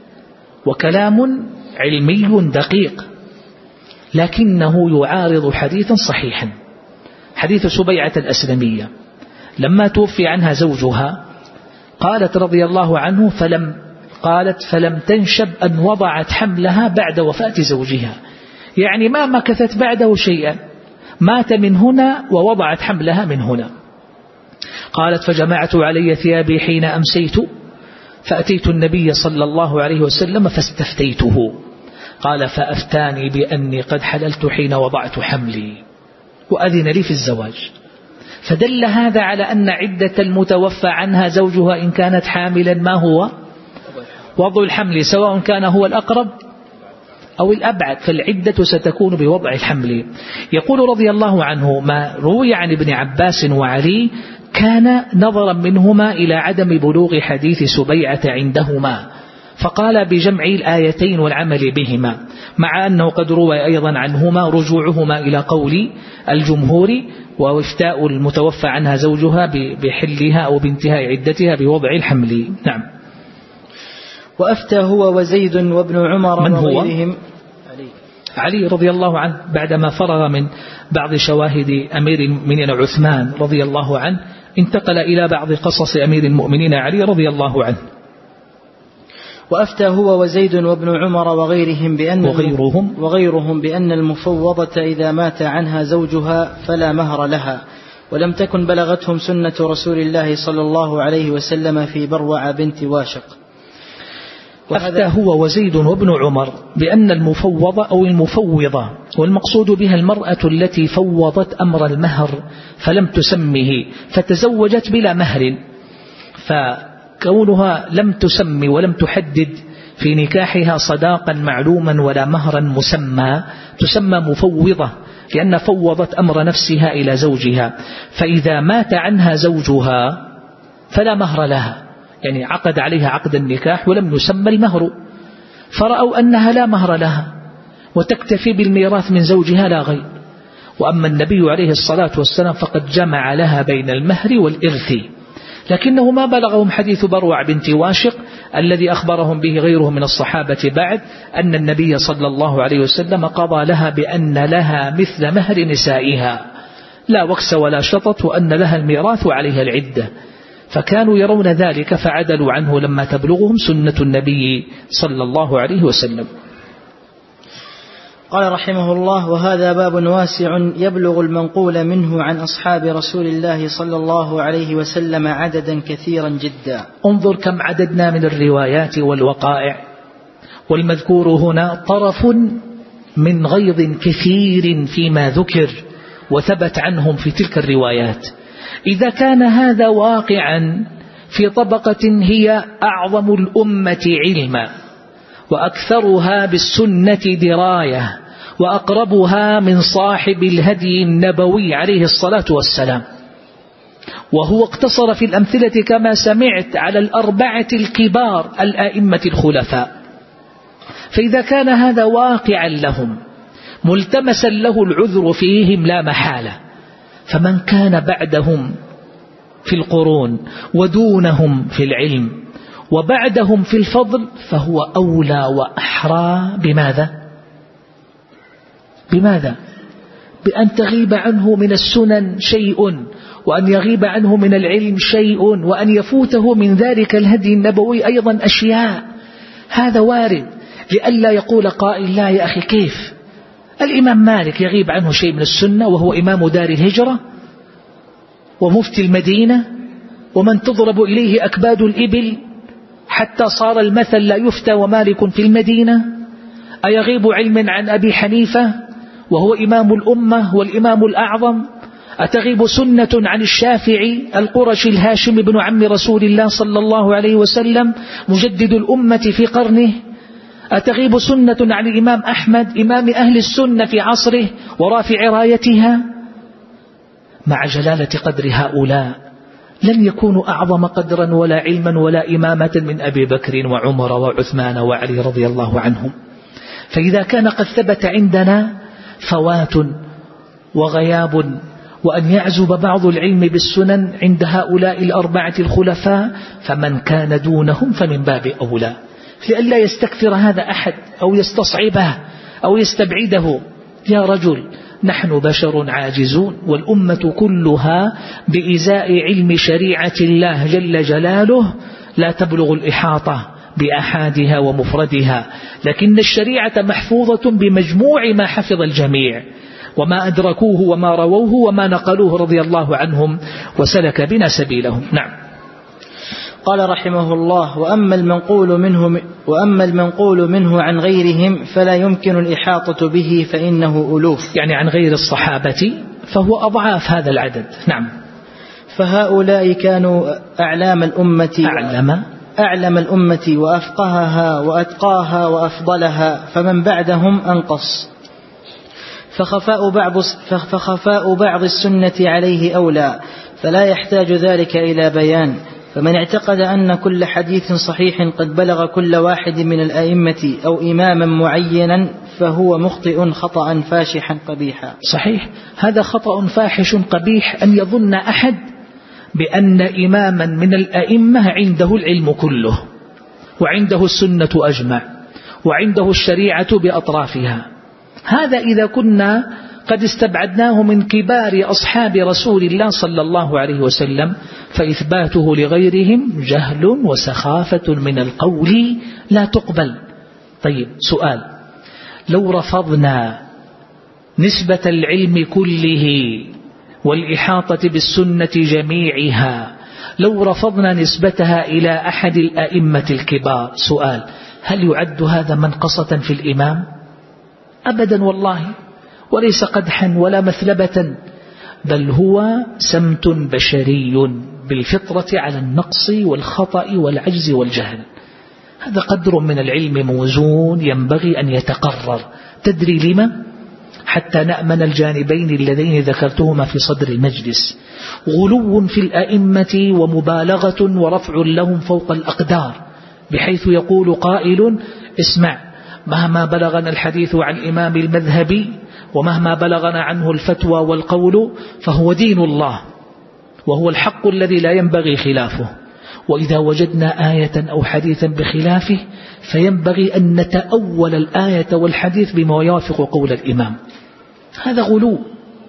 A: وكلام علمي دقيق، لكنه يعارض حديثا صحيحا، حديث سبيعة الأسلمية لما توفي عنها زوجها قالت رضي الله عنه فلم تنشب أن وضعت حملها بعد وفاة زوجها، يعني ما مكثت بعده شيئا، مات من هنا ووضعت حملها من هنا. قالت فجمعت علي ثيابي حين أمسيت فأتيت النبي صلى الله عليه وسلم فاستفتيته، قال فأفتاني بأني قد حللت حين وضعت حملي وأذن لي في الزواج. فدل هذا على أن عدة المتوفى عنها زوجها إن كانت حاملا ما هو وضع الحمل، سواء كان هو الأقرب أو الأبعد، فالعدة ستكون بوضع الحمل. يقول رضي الله عنه ما روي عن ابن عباس وعلي كان نظرا منهما إلى عدم بلوغ حديث سبيعة عندهما، فقال بجمع الآيتين والعمل بهما، مع أنه قد روى أيضا عنهما رجوعهما إلى قول الجمهور وإفتاء المتوفى عنها زوجها بحلها أو بانتهاء عدتها بوضع الحمل. نعم.
B: وأفتى هو وزيد وابن عمر
A: من
B: وغيرهم.
A: علي رضي الله عنه بعدما فرغ من بعض شواهد أمير المؤمنين عثمان رضي الله عنه انتقل إلى بعض قصص أمير المؤمنين علي رضي الله عنه.
B: وأفتى هو وزيد وابن عمر وغيرهم بأن المفوضة إذا مات عنها زوجها فلا مهر لها، ولم تكن بلغتهم سنة رسول الله صلى الله عليه وسلم في بروع بنت واشق.
A: أفتى هو وزيد وابن عمر بأن المفوضة أو المفوضة، والمقصود بها المرأة التي فوضت أمر المهر فلم تسمه فتزوجت بلا مهر، فكونها لم تسمي ولم تحدد في نكاحها صداقا معلوما ولا مهرا مسمى تسمى مفوضة، لأن فوضت أمر نفسها إلى زوجها. فإذا مات عنها زوجها فلا مهر لها، يعني عقد عليها عقد النكاح ولم يسمى المهر، فرأوا أنها لا مهر لها وتكتفي بالميراث من زوجها لا غير. وأما النبي عليه الصلاة والسلام فقد جمع لها بين المهر والإرث، لكنه ما بلغهم حديث بروع بنت واشق الذي أخبرهم به غيره من الصحابة بعد أن النبي صلى الله عليه وسلم قضى لها بأن لها مثل مهر نسائها لا وكس ولا شطط، وأن لها الميراث وعليها العدة، فكانوا يرون ذلك فعدلوا عنه لما تبلغهم سنة النبي صلى الله عليه وسلم.
B: قال رحمه الله: وهذا باب واسع يبلغ المنقول منه عن أصحاب رسول الله صلى الله عليه وسلم عددا كثيرا جدا.
A: انظر كم عددنا من الروايات والوقائع، والمذكور هنا طرف من غيظ كثير فيما ذكر وثبت عنهم في تلك الروايات. إذا كان هذا واقعا في طبقة هي أعظم الأمة علما وأكثرها بالسنة دراية وأقربها من صاحب الهدي النبوي عليه الصلاة والسلام، وهو اقتصر في الأمثلة كما سمعت على الأربعة الكبار الآئمة الخلفاء، فإذا كان هذا واقعا لهم ملتمسا له العذر فيهم لا محالة، فمن كان بعدهم في القرون ودونهم في العلم وبعدهم في الفضل فهو أولى وأحرى بماذا؟ بأن تغيب عنه من السنن شيء، وأن يغيب عنه من العلم شيء، وأن يفوته من ذلك الهدي النبوي أيضا أشياء. هذا وارد، لئلا يقول قائل: لا يا أخي، كيف الإمام مالك يغيب عنه شيء من السنة وهو إمام دار الهجرة؟ ومفتي المدينة ومن تضرب إليه أكباد الإبل حتى صار المثل لا يفتى ومالك في المدينة؟ أيغيب علم عن أبي حنيفة وهو إمام الأمة والإمام الأعظم؟ أتغيب سنة عن الشافعي القرشي الهاشم بن عم رسول الله صلى الله عليه وسلم مجدد الأمة في قرنه؟ أتغيب سنة عن الإمام أحمد إمام أهل السنة في عصره ورافع رايتها؟ مع جلالة قدر هؤلاء لن يكونوا أعظم قدرا ولا علما ولا إمامة من أبي بكر وعمر وعثمان وعلي رضي الله عنهم. فإذا كان قد ثبت عندنا فوات وغياب وأن يعزب بعض العلم بالسنن عند هؤلاء الأربعة الخلفاء، فمن كان دونهم فمن باب أولى، لئلا يستكثر هذا أحد أو يستصعبه أو يستبعده. يا رجل، نحن بشر عاجزون، والأمة كلها بإزاء علم شريعة الله جل جلاله لا تبلغ الإحاطة بأحادها ومفردها، لكن الشريعة محفوظة بمجموع ما حفظ الجميع وما أدركوه وما رووه وما نقلوه رضي الله عنهم وسلك بنا سبيلهم. نعم.
B: قال رحمه الله: وأما المنقول منه عن غيرهم فلا يمكن الإحاطة به فإنه ألوف،
A: يعني عن غير الصحابة فهو أضعاف هذا العدد. نعم.
B: فهؤلاء كانوا أعلم الأمة وأفقهها وأتقاها وأفضلها، فمن بعدهم أنقص، فخفاء بعض السنة عليه أولى، فلا يحتاج ذلك إلى بيان. فمن اعتقد أن كل حديث صحيح قد بلغ كل واحد من الأئمة أو إماما معينا فهو مخطئ خطأ فاشحا قبيحا.
A: صحيح، هذا خطأ فاحش قبيح أن يظن أحد بأن إماما من الأئمة عنده العلم كله وعنده السنة أجمع وعنده الشريعة بأطرافها. هذا إذا كنا قد استبعدناه من كبار أصحاب رسول الله صلى الله عليه وسلم، فإثباته لغيرهم جهل وسخافة من القول لا تقبل. طيب، سؤال: لو رفضنا نسبة العلم كله والإحاطة بالسنة جميعها، لو رفضنا نسبتها إلى أحد الأئمة الكبار، سؤال: هل يعد هذا منقصة في الإمام؟ أبدا والله، وليس قدحا ولا مثلبة، بل هو سمت بشري بالفطرة على النقص والخطأ والعجز والجهل. هذا قدر من العلم موزون ينبغي أن يتقرر. تدري لما؟ حتى نأمن الجانبين اللذين ذكرتهما في صدر المجلس: غلو في الأئمة ومبالغة ورفع لهم فوق الأقدار، بحيث يقول قائل: اسمع، مهما بلغنا الحديث عن الإمام المذهبي ومهما بلغنا عنه الفتوى والقول فهو دين الله وهو الحق الذي لا ينبغي خلافه، وإذا وجدنا آية أو حديثا بخلافه فينبغي أن نتأول الآية والحديث بما يوافق قول الإمام. هذا غلو.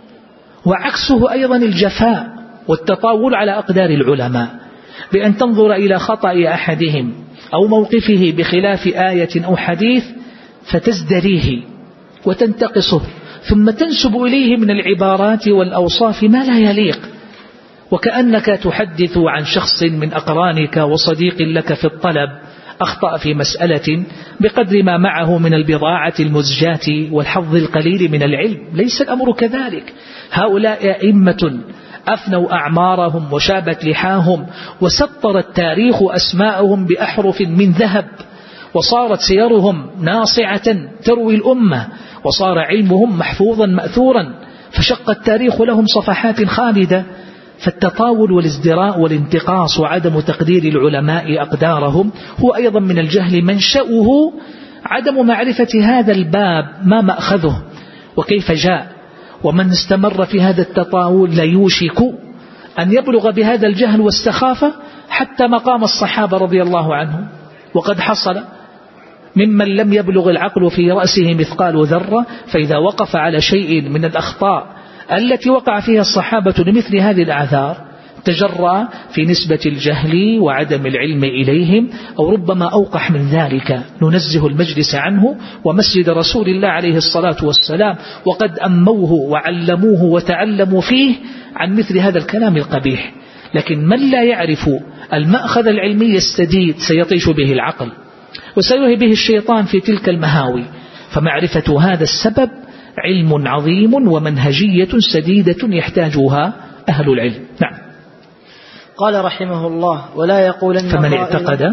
A: وعكسه أيضا الجفاء والتطاول على أقدار العلماء، بأن تنظر إلى خطأ أحدهم أو موقفه بخلاف آية أو حديث فتزدريه وتنتقصه، ثم تنسب إليه من العبارات والأوصاف ما لا يليق، وكأنك تحدث عن شخص من أقرانك وصديق لك في الطلب أخطأ في مسألة بقدر ما معه من البضاعة المزجاة والحظ القليل من العلم. ليس الأمر كذلك. هؤلاء أئمة أفنوا أعمارهم وشابت لحاهم، وسطر التاريخ أسماءهم بأحرف من ذهب، وصارت سيرهم ناصعة تروي الأمة، وصار علمهم محفوظا مأثورا، فشق التاريخ لهم صفحات خالدة. فالتطاول والازدراء والانتقاص وعدم تقدير العلماء أقدارهم هو أيضا من الجهل، منشأه عدم معرفة هذا الباب ما مأخذه وكيف جاء. ومن استمر في هذا التطاول ليوشك أن يبلغ بهذا الجهل والسخافة حتى مقام الصحابة رضي الله عنهم. وقد حصل ممن لم يبلغ العقل في رأسه مثقال ذرة، فإذا وقف على شيء من الأخطاء التي وقع فيها الصحابة لمثل هذه الأعذار تجرأ في نسبة الجهل وعدم العلم إليهم، أو ربما أوقح من ذلك ننزه المجلس عنه ومسجد رسول الله عليه الصلاة والسلام، وقد أموه وعلموه وتعلموا فيه عن مثل هذا الكلام القبيح. لكن من لا يعرف المأخذ العلمي السديد سيطيش به العقل وسيوهي به الشيطان في تلك المهاوي. فمعرفة هذا السبب علم عظيم ومنهجية سديدة يحتاجها أهل العلم. نعم.
B: قال رحمه الله: ولا يقولن
A: فمن اعتقد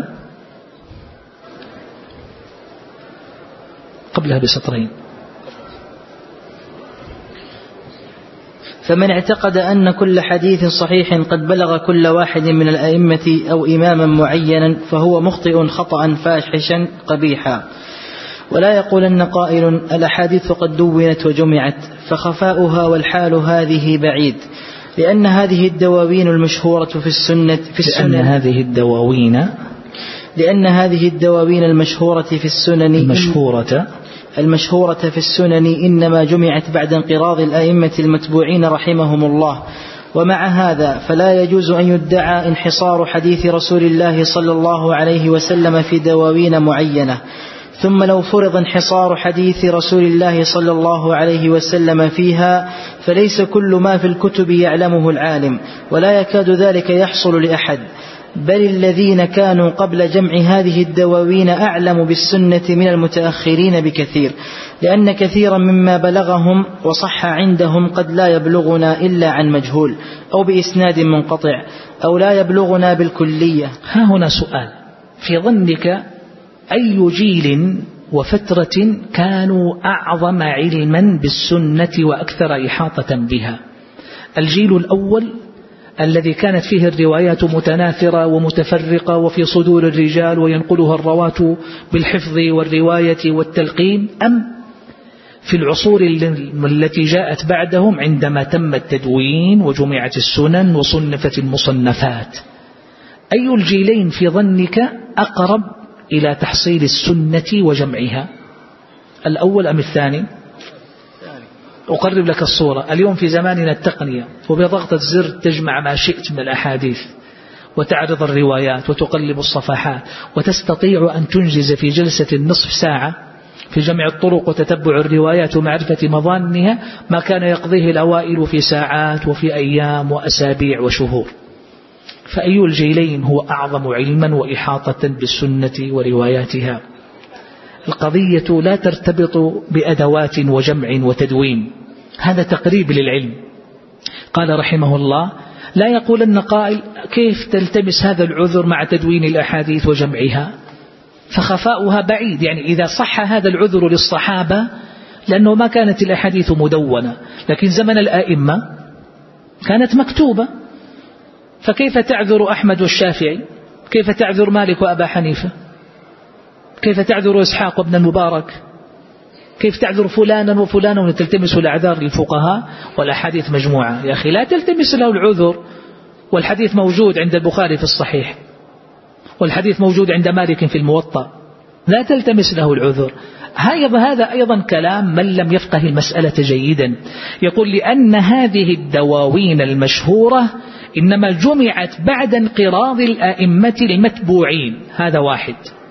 A: قبلها بسطرين:
B: فمن اعتقد أن كل حديث صحيح قد بلغ كل واحد من الأئمة أو إماما معينا فهو مخطئ خطأ فاحشا قبيحا. ولا يقولن قائل: الأحاديث قد دونت وجمعت فخفاؤها والحال هذه بعيد، لأن هذه الدواوين المشهورة في السنة لأن هذه الدواوين المشهورة في السنن المشهورة في السنن إنما جمعت بعد انقراض الأئمة المتبوعين رحمهم الله. ومع هذا فلا يجوز أن يدعى انحصار حديث رسول الله صلى الله عليه وسلم في دواوين معينة. ثم لو فرض انحصار حديث رسول الله صلى الله عليه وسلم فيها فليس كل ما في الكتب يعلمه العالم، ولا يكاد ذلك يحصل لأحد، بل الذين كانوا قبل جمع هذه الدواوين أعلم بالسنة من المتأخرين بكثير، لأن كثيرا مما بلغهم وصح عندهم قد لا يبلغنا إلا عن مجهول أو بإسناد منقطع أو لا يبلغنا بالكلية.
A: ها هنا سؤال: في ظنك أي جيل وفترة كانوا أعظم علما بالسنة وأكثر إحاطة بها؟ الجيل الأول الذي كانت فيه الروايات متناثرة ومتفرقة وفي صدور الرجال وينقلها الرواة بالحفظ والرواية والتلقين، أم في العصور التي جاءت بعدهم عندما تم التدوين وجمعت السنن وصنفت المصنفات؟ أي الجيلين في ظنك أقرب إلى تحصيل السنة وجمعها، الأول أم الثاني؟ أقرب لك الصورة. اليوم في زماننا التقنية وبضغطة زر تجمع ما شئت من الأحاديث وتعرض الروايات وتقلب الصفحات، وتستطيع أن تنجز في جلسة نصف ساعة في جمع الطرق وتتبع الروايات ومعرفة مظانها ما كان يقضيه الأوائل في ساعات وفي أيام وأسابيع وشهور. فأي الجيلين هو أعظم علما وإحاطة بالسنة ورواياتها؟ القضية لا ترتبط بأدوات وجمع وتدوين، هذا تقريب للعلم. قال رحمه الله: لا يقولن قائل: كيف تلتمس هذا العذر مع تدوين الأحاديث وجمعها؟ فخفاؤها بعيد. يعني إذا صح هذا العذر للصحابة لأنه ما كانت الأحاديث مدونة، لكن زمن الآئمة كانت مكتوبة، فكيف تعذر أحمد والشافعي؟ كيف تعذر مالك وأبا حنيفة؟ كيف تعذر إسحاق وابن المبارك؟ كيف تعذر فلانا وفلانا وتلتمس الأعذار للفقهاء والأحاديث مجموعة؟ يا أخي لا تلتمس له العذر والحديث موجود عند البخاري في الصحيح والحديث موجود عند مالك في الموطأ، لا تلتمس له العذر. هذا أيضا كلام من لم يفقه المسألة جيدا. يقول: لأن هذه الدواوين المشهورة إنما جمعت بعد انقراض الآئمة المتبوعين، هذا واحد.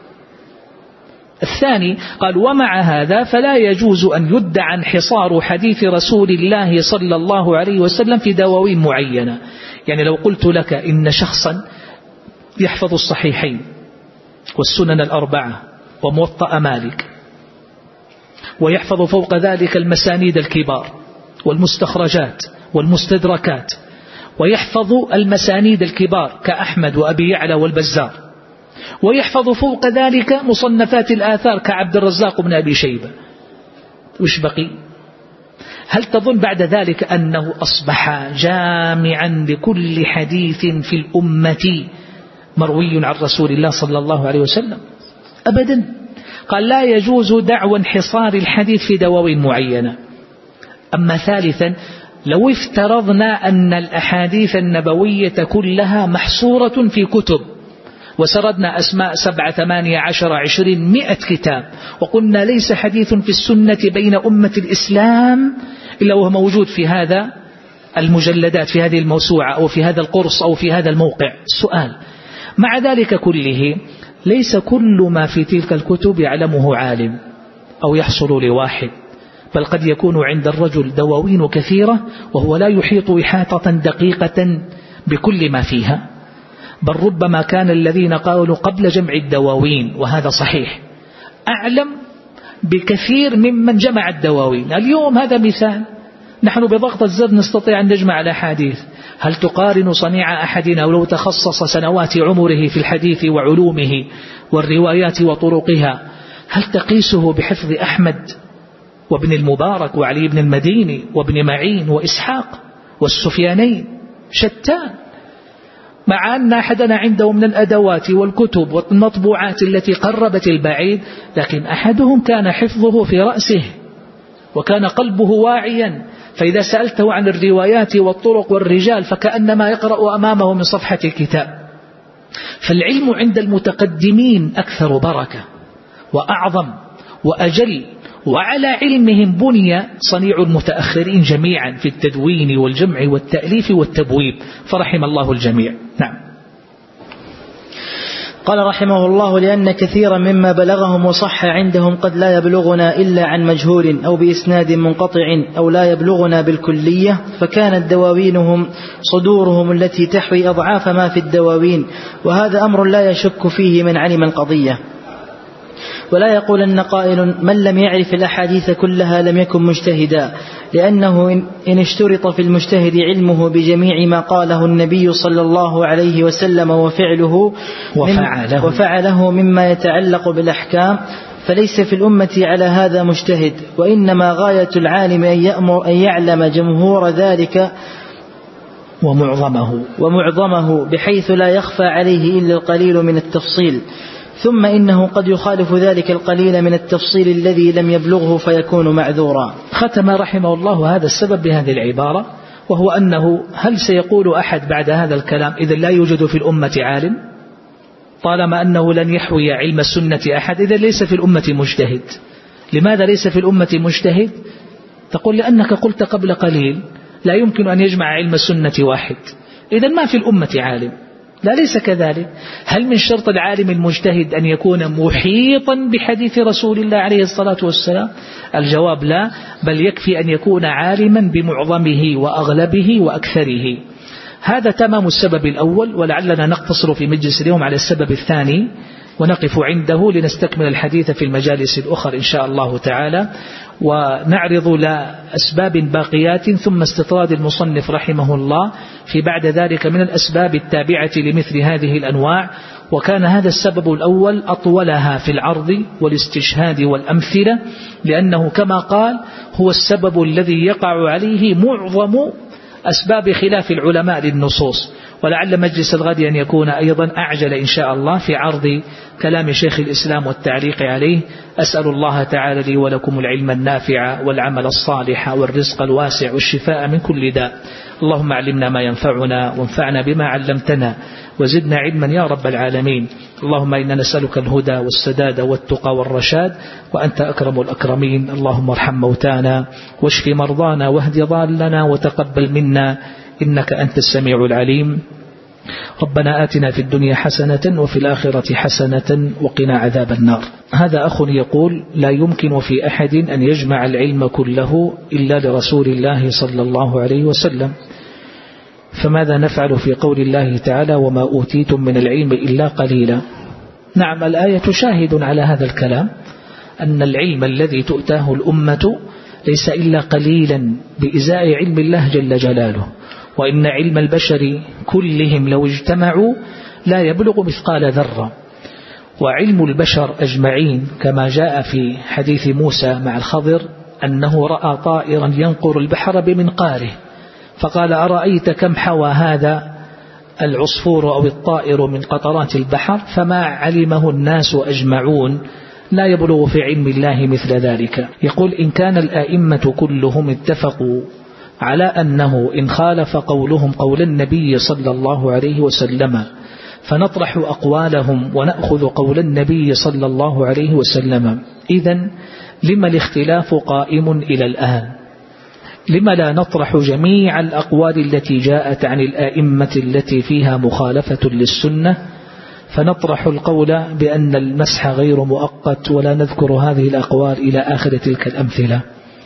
A: الثاني قال: ومع هذا فلا يجوز أن يدعى انحصار حديث رسول الله صلى الله عليه وسلم في دواوين معينة. يعني لو قلت لك إن شخصا يحفظ الصحيحين والسنن الأربعة وموطأ مالك، ويحفظ فوق ذلك المسانيد الكبار والمستخرجات والمستدركات، ويحفظ المسانيد الكبار كأحمد وأبي يعلى والبزار، ويحفظ فوق ذلك مصنفات الآثار كعبد الرزاق بن أبي شيبة، وش بقي؟ هل تظن بعد ذلك أنه أصبح جامعا لكل حديث في الأمة مروي عن رسول الله صلى الله عليه وسلم؟ أبدا. قال: لا يجوز دعوى انحصار الحديث في دواوين معينة. أما ثالثا، لو افترضنا أن الأحاديث النبوية كلها محصورة في كتب وسردنا أسماء 7 8 10 20 100 كتاب وقلنا ليس حديث في السنة بين أمة الإسلام إلا وهو موجود في هذا المجلدات في هذه الموسوعة أو في هذا القرص أو في هذا الموقع. السؤال: مع ذلك كله ليس كل ما في تلك الكتب يعلمه عالم أو يحصل لواحد، بل قد يكون عند الرجل دواوين كثيرة وهو لا يحيط إحاطة دقيقة بكل ما فيها، بل ربما كان الذين قالوا قبل جمع الدواوين، وهذا صحيح، أعلم بكثير ممن جمع الدواوين. اليوم هذا مثال، نحن بضغط الزر نستطيع أن نجمع الأحاديث. هل تقارن صنيع أحدنا ولو تخصص سنوات عمره في الحديث وعلومه والروايات وطرقها، هل تقيسه بحفظ أحمد وابن المبارك وعلي بن المديني وابن معين وإسحاق والسفيانين؟ شتان. مع أن أحدنا عنده من الأدوات والكتب والمطبوعات التي قربت البعيد، لكن أحدهم كان حفظه في رأسه وكان قلبه واعيا، فإذا سألته عن الروايات والطرق والرجال فكأنما يقرأ أمامه من صفحة كتاب. فالعلم عند المتقدمين أكثر بركة وأعظم وأجل، وعلى علمهم بني صنيع المتأخرين جميعا في التدوين والجمع والتأليف والتبويب، فرحم الله الجميع. نعم.
B: قال رحمه الله: لأن كثيرا مما بلغهم وصح عندهم قد لا يبلغنا إلا عن مجهول أو بإسناد منقطع أو لا يبلغنا بالكلية، فكانت دواوينهم صدورهم التي تحوي أضعاف ما في الدواوين، وهذا أمر لا يشك فيه من علم القضية. ولا يقولن قائل: من لم يعرف الأحاديث كلها لم يكن مجتهدا، لأنه إن اشترط في المجتهد علمه بجميع ما قاله النبي صلى الله عليه وسلم وفعله مما يتعلق بالأحكام فليس في الأمة على هذا مجتهد، وإنما غاية العالم أن يعلم جمهور ذلك ومعظمه بحيث لا يخفى عليه إلا القليل من التفصيل، ثم إنه قد يخالف ذلك القليل من التفصيل الذي لم يبلغه فيكون معذورا.
A: ختم رحمه الله هذا السبب بهذه العبارة، وهو أنه هل سيقول أحد بعد هذا الكلام إذا لا يوجد في الأمة عالم؟ طالما أنه لن يحوي علم السنة أحد إذا ليس في الأمة مجتهد. لماذا ليس في الأمة مجتهد؟ تقول لأنك قلت قبل قليل لا يمكن أن يجمع علم السنة واحد، إذا ما في الأمة عالم. لا، ليس كذلك. هل من شرط العالم المجتهد أن يكون محيطا بحديث رسول الله عليه الصلاة والسلام؟ الجواب لا، بل يكفي أن يكون عالما بمعظمه وأغلبه وأكثره. هذا تمام السبب الأول، ولعلنا نقتصر في مجلس اليوم على السبب الثاني ونقف عنده لنستكمل الحديث في المجالس الأخرى إن شاء الله تعالى، ونعرض لأسباب باقيات ثم استطراد المصنف رحمه الله في بعد ذلك من الأسباب التابعة لمثل هذه الأنواع. وكان هذا السبب الأول أطولها في العرض والاستشهاد والأمثلة، لأنه كما قال هو السبب الذي يقع عليه معظم أسباب خلاف العلماء للنصوص. ولعل مجلس الغد أن يكون أيضا أعجل إن شاء الله في عرض كلام شيخ الإسلام والتعليق عليه. أسأل الله تعالى لي ولكم العلم النافع والعمل الصالح والرزق الواسع والشفاء من كل داء. اللهم علمنا ما ينفعنا وانفعنا بما علمتنا وزدنا علما يا رب العالمين. اللهم إنا نسألك الهدى والسداد والتقى والرشاد، وأنت أكرم الأكرمين. اللهم ارحم موتانا واشف مرضانا واهد ضالنا وتقبل منا إنك أنت السميع العليم. ربنا آتنا في الدنيا حسنة وفي الآخرة حسنة وقنا عذاب النار. هذا أخ يقول: لا يمكن في أحد أن يجمع العلم كله إلا لرسول الله صلى الله عليه وسلم، فماذا نفعل في قول الله تعالى: وما أوتيتم من العلم إلا قليلا؟ نعم، الآية شاهد على هذا الكلام، أن العلم الذي تؤتاه الأمة ليس إلا قليلا بإزاء علم الله جل جلاله، وإن علم البشر كلهم لو اجتمعوا لا يبلغ مثقال ذرة. وعلم البشر أجمعين كما جاء في حديث موسى مع الخضر أنه رأى طائرا ينقر البحر بمنقاره، فقال: أرأيت كم حوى هذا العصفور أو الطائر من قطرات البحر؟ فما علمه الناس أجمعون، لا يبلغ في علم الله مثل ذلك. يقول: إن كان الآئمة كلهم اتفقوا على أنه إن خالف قولهم قول النبي صلى الله عليه وسلم فنطرح أقوالهم ونأخذ قول النبي صلى الله عليه وسلم، إذن لما الاختلاف قائم إلى الآن؟ لما لا نطرح جميع الأقوال التي جاءت عن الآئمة التي فيها مخالفة للسنة، فنطرح القول بأن المسح غير مؤقت ولا نذكر هذه الأقوال إلى آخر تلك الأمثلة؟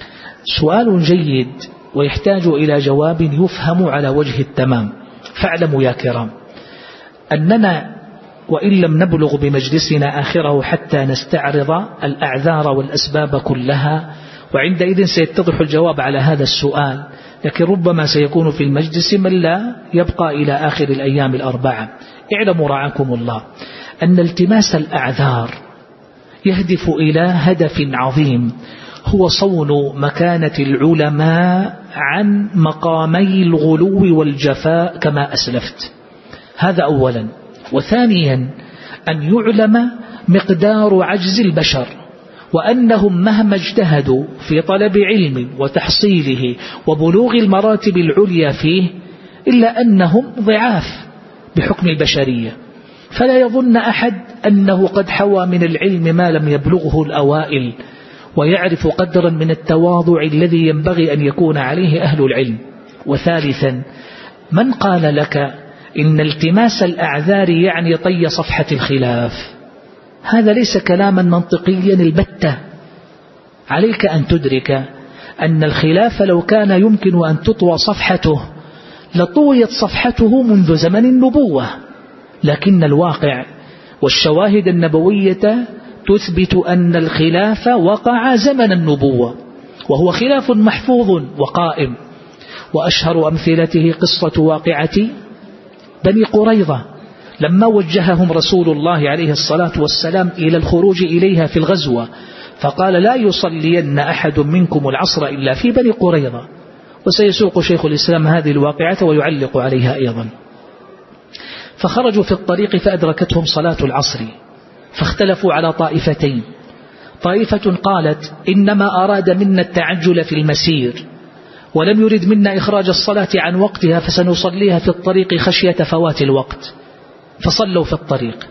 A: سؤال جيد ويحتاج إلى جواب يفهم على وجه التمام. فاعلموا يا كرام أننا وإن لم نبلغ بمجلسنا آخره حتى نستعرض الأعذار والأسباب كلها، وعندئذ سيتضح الجواب على هذا السؤال، لكن ربما سيكون في المجلس من لا يبقى إلى آخر الأيام الأربعة. اعلموا رعاكم الله أن التماس الأعذار يهدف إلى هدف عظيم، هو صون مكانة العلماء عن مقامي الغلو والجفاء كما أسلفت. هذا أولا. وثانيا أن يعلم مقدار عجز البشر، وأنهم مهما اجتهدوا في طلب علم وتحصيله وبلوغ المراتب العليا فيه إلا أنهم ضعاف بحكم البشرية. فلا يظن أحد أنه قد حوى من العلم ما لم يبلغه الأوائل، ويعرف قدرا من التواضع الذي ينبغي أن يكون عليه أهل العلم. وثالثا، من قال لك إن التماس الأعذار يعني طي صفحة الخلاف؟ هذا ليس كلاما منطقيا البتة. عليك أن تدرك أن الخلاف لو كان يمكن أن تطوى صفحته لطويت صفحته منذ زمن النبوة، لكن الواقع والشواهد النبوية تثبت أن الخلاف وقع زمن النبوة، وهو خلاف محفوظ وقائم. وأشهر أمثلته قصة واقعة بني قريظة لما وجههم رسول الله عليه الصلاة والسلام إلى الخروج إليها في الغزوة، فقال لا يصلين أحد منكم العصر إلا في بني قريظة. وسيسوق شيخ الإسلام هذه الواقعة ويعلق عليها أيضا. فخرجوا في الطريق فأدركتهم صلاة العصر، فاختلفوا على طائفتين. طائفة قالت إنما أراد منا التعجل في المسير ولم يرد منا إخراج الصلاة عن وقتها، فسنصليها في الطريق خشية فوات الوقت، فصلوا في الطريق.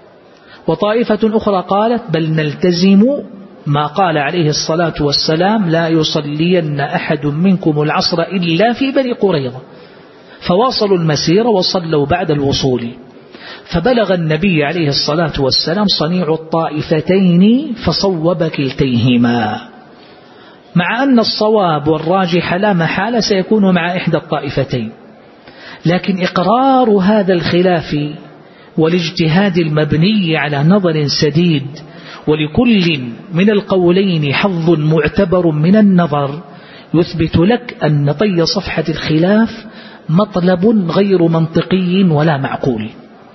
A: وطائفة أخرى قالت بل نلتزم ما قال عليه الصلاة والسلام لا يصلين أحد منكم العصر إلا في بني قريظة، فواصلوا المسير وصلوا بعد الوصول. فبلغ النبي عليه الصلاة والسلام صنيع الطائفتين فصوب كلتيهما، مع أن الصواب والراجح لا محالة سيكون مع إحدى الطائفتين، لكن إقرار هذا الخلاف والاجتهاد المبني على نظر سديد ولكل من القولين حظ معتبر من النظر يثبت لك أن طي صفحة الخلاف مطلب غير منطقي ولا معقول.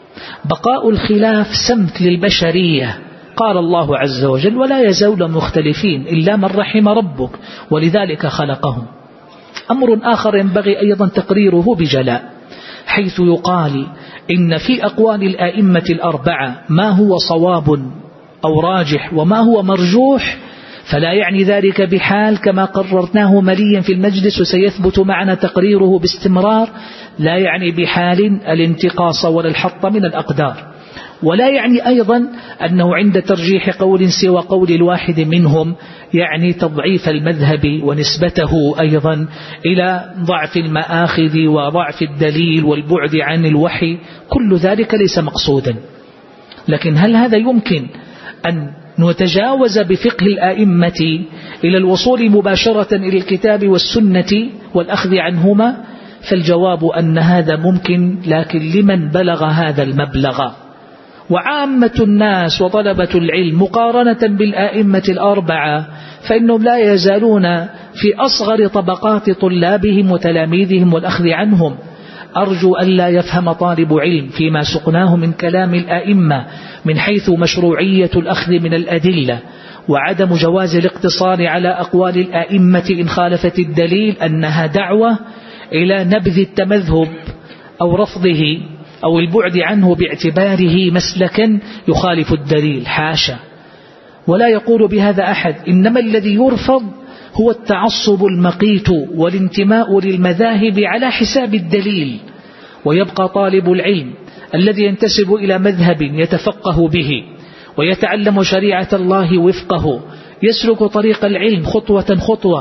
A: بقاء الخلاف سمت للبشرية، قال الله عز وجل ولا يزالون مختلفين إلا من رحم ربك ولذلك خلقهم. أمر آخر ينبغي أيضا تقريره بجلاء، حيث يقال إن في أقوال الآئمة الأربعة ما هو صواب أو راجح وما هو مرجوح، فلا يعني ذلك بحال كما قررناه مليا في المجلس وسيثبت معنا تقريره باستمرار، لا يعني بحال الانتقاص ولا الحط من الأقدار، ولا يعني أيضا أنه عند ترجيح قول سوى قول الواحد منهم يعني تضعيف المذهب ونسبته أيضا إلى ضعف المآخذ وضعف الدليل والبعد عن الوحي، كل ذلك ليس مقصودا. لكن هل هذا يمكن أن نتجاوز بفقه الآئمة إلى الوصول مباشرة إلى الكتاب والسنة والأخذ عنهما؟ فالجواب أن هذا ممكن، لكن لمن بلغ هذا المبلغ. وعامة الناس وطلبة العلم مقارنة بالآئمة الأربعة فإنهم لا يزالون في أصغر طبقات طلابهم وتلاميذهم والأخذ عنهم. أرجو أن لا يفهم طالب علم فيما سقناه من كلام الآئمة من حيث مشروعية الأخذ من الأدلة وعدم جواز الاقتصار على أقوال الآئمة إن خالفت الدليل أنها دعوة إلى نبذ التمذهب أو رفضه أو البعد عنه باعتباره مسلكا يخالف الدليل، حاشا. ولا يقول بهذا أحد، إنما الذي يرفض هو التعصب المقيت والانتماء للمذاهب على حساب الدليل. ويبقى طالب العلم الذي ينتسب إلى مذهب يتفقه به ويتعلم شريعة الله وفقه، يسلك طريق العلم خطوة خطوة،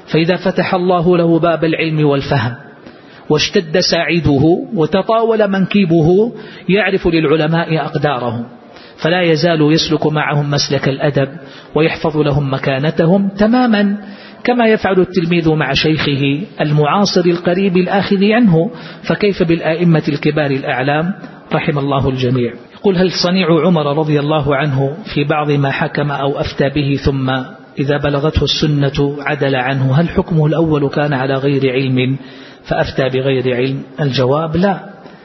A: فإذا فتح الله له باب العلم والفهم واشتد ساعده وتطاول منكبه يعرف للعلماء أقدارهم، فلا يزال يسلك معهم مسلك الأدب ويحفظ لهم مكانتهم تماما كما يفعل التلميذ مع شيخه المعاصر القريب الآخذ عنه، فكيف بالآئمة الكبار الأعلام رحم الله الجميع. يقول: هل صنيع عمر رضي الله عنه في بعض ما حكم أو أفتى به ثم إذا بلغته السنة عدل عنه، هل حكمه الأول كان على غير علم فأفتى بغير علم؟ الجواب: لا،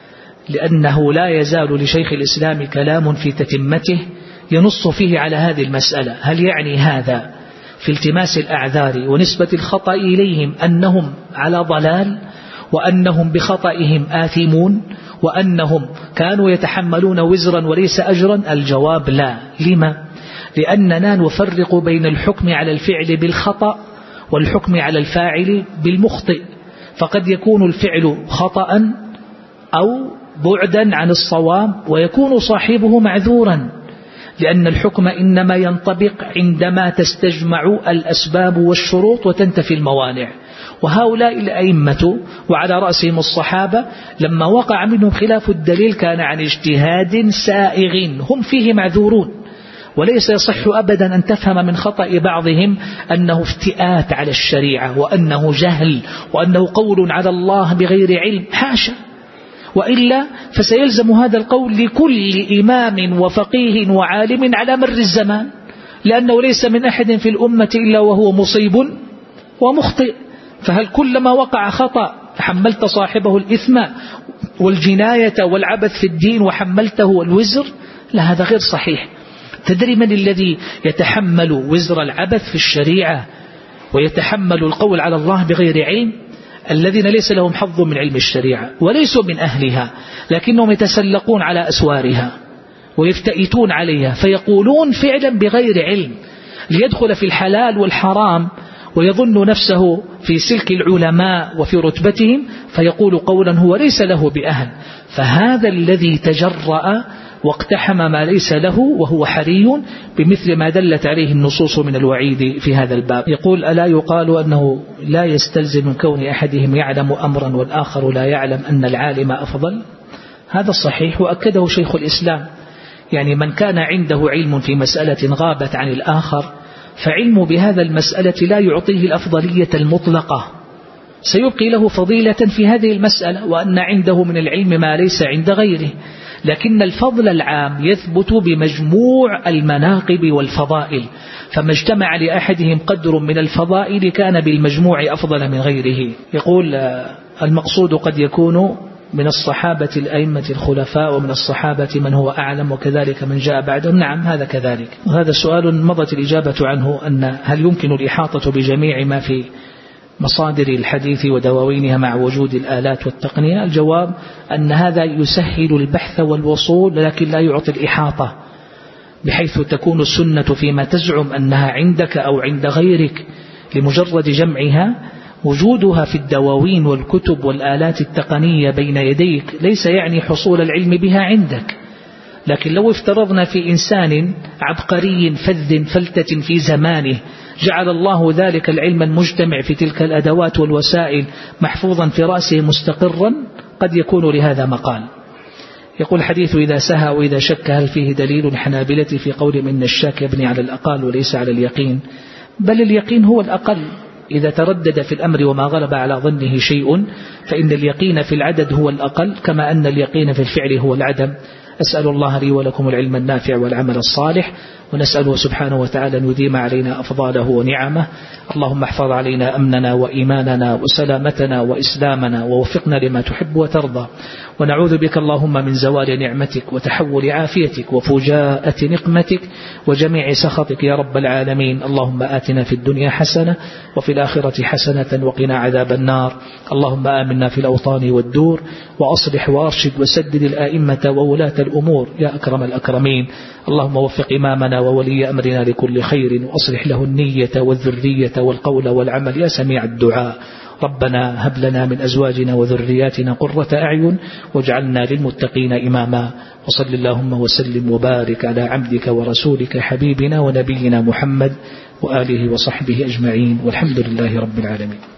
A: لأنه لا يزال لشيخ الإسلام كلام في تتمته ينص فيه على هذه المسألة. هل يعني هذا في التماس الأعذار ونسبة الخطأ إليهم أنهم على ضلال وأنهم بخطئهم آثمون وأنهم كانوا يتحملون وزرا وليس أجرا؟ الجواب: لا. لما؟ لأننا نفرق بين الحكم على الفعل بالخطأ والحكم على الفاعل بالمخطئ، فقد يكون الفعل خطأ أو بعدا عن الصواب ويكون صاحبه معذورا، لأن الحكم إنما ينطبق عندما تستجمع الأسباب والشروط وتنتفي الموانع. وهؤلاء الأئمة وعلى رأسهم الصحابة لما وقع منهم خلاف الدليل كان عن اجتهاد سائغ هم فيه معذورون، وليس يصح أبدا أن تفهم من خطأ بعضهم أنه افتئات على الشريعة وأنه جهل وأنه قول على الله بغير علم، حاشا، وإلا فسيلزم هذا القول لكل إمام وفقيه وعالم على مر الزمان، لأنه ليس من أحد في الأمة إلا وهو مصيب ومخطئ، فهل كلما وقع خطأ حملت صاحبه الإثم والجناية والعبث في الدين وحملته الوزر؟ لا، هذا غير صحيح. تدري من الذي يتحمل وزر العبث في الشريعة ويتحمل القول على الله بغير علم؟ الذين ليس لهم حظ من علم الشريعة وليسوا من أهلها، لكنهم يتسلقون على أسوارها ويفتئتون عليها فيقولون فعلا بغير علم ليدخل في الحلال والحرام ويظن نفسه في سلك العلماء وفي رتبتهم فيقول قولا هو ليس له بأهل، فهذا الذي تجرأ واقتحم ما ليس له وهو حري بمثل ما دلت عليه النصوص من الوعيد في هذا الباب. يقول: ألا يقال أنه لا يستلزم من كون أحدهم يعلم أمرا والآخر لا يعلم أن العالم أفضل؟ هذا صحيح وأكده شيخ الإسلام، يعني من كان عنده علم في مسألة غابت عن الآخر فعلم بهذا المسألة لا يعطيه الأفضلية المطلقة، سيبقي له فضيلة في هذه المسألة وأن عنده من العلم ما ليس عند غيره، لكن الفضل العام يثبت بمجموع المناقب والفضائل، فما اجتمع لأحدهم قدر من الفضائل كان بالمجموع أفضل من غيره. يقول: المقصود قد يكون من الصحابة الأئمة الخلفاء ومن الصحابة من هو أعلم وكذلك من جاء بعدهم. نعم، هذا كذلك. وهذا سؤال مضت الإجابة عنه، أن هل يمكن الإحاطة بجميع ما في مصادر الحديث ودواوينها مع وجود الآلات والتقنية؟ الجواب أن هذا يسهل البحث والوصول لكن لا يعطي الإحاطة، بحيث تكون السنة فيما تزعم أنها عندك أو عند غيرك لمجرد جمعها، وجودها في الدواوين والكتب والآلات التقنية بين يديك ليس يعني حصول العلم بها عندك. لكن لو افترضنا في إنسان عبقري فذ فلتة في زمانه جعل الله ذلك العلم المجتمع في تلك الأدوات والوسائل محفوظا في رأسه مستقرا، قد يكون لهذا مقال. يقول: حديث إذا سهى وإذا شك هل فيه دليل الحنابلة في قولهم إن الشاك يبني على الأقل وليس على اليقين؟ بل اليقين هو الأقل، إذا تردد في الأمر وما غلب على ظنه شيء فإن اليقين في العدد هو الأقل، كما أن اليقين في الفعل هو العدم. أسأل الله لي ولكم العلم النافع والعمل الصالح، ونسأله سبحانه وتعالى أن يديم علينا أفضاله ونعمه. اللهم احفظ علينا أمننا وإيماننا وسلامتنا وإسلامنا، ووفقنا لما تحب وترضى، ونعوذ بك اللهم من زوال نعمتك وتحول عافيتك وفجاءة نقمتك وجميع سخطك يا رب العالمين. اللهم آتنا في الدنيا حسنة وفي الآخرة حسنة وقنا عذاب النار. اللهم آمنا في الأوطان والدور، وأصلح وأرشد وسدد الآئمة وولاة الأمور يا أكرم الأكرمين. اللهم وفق إمامنا وولي أمرنا لكل خير، وأصلح له النية والذرية والقول والعمل يا سميع الدعاء. ربنا هب لنا من أزواجنا وذرياتنا قرة أعين واجعلنا للمتقين إماما. وصل اللهم وسلم وبارك على عبدك ورسولك حبيبنا ونبينا محمد وآله وصحبه أجمعين، والحمد لله رب العالمين.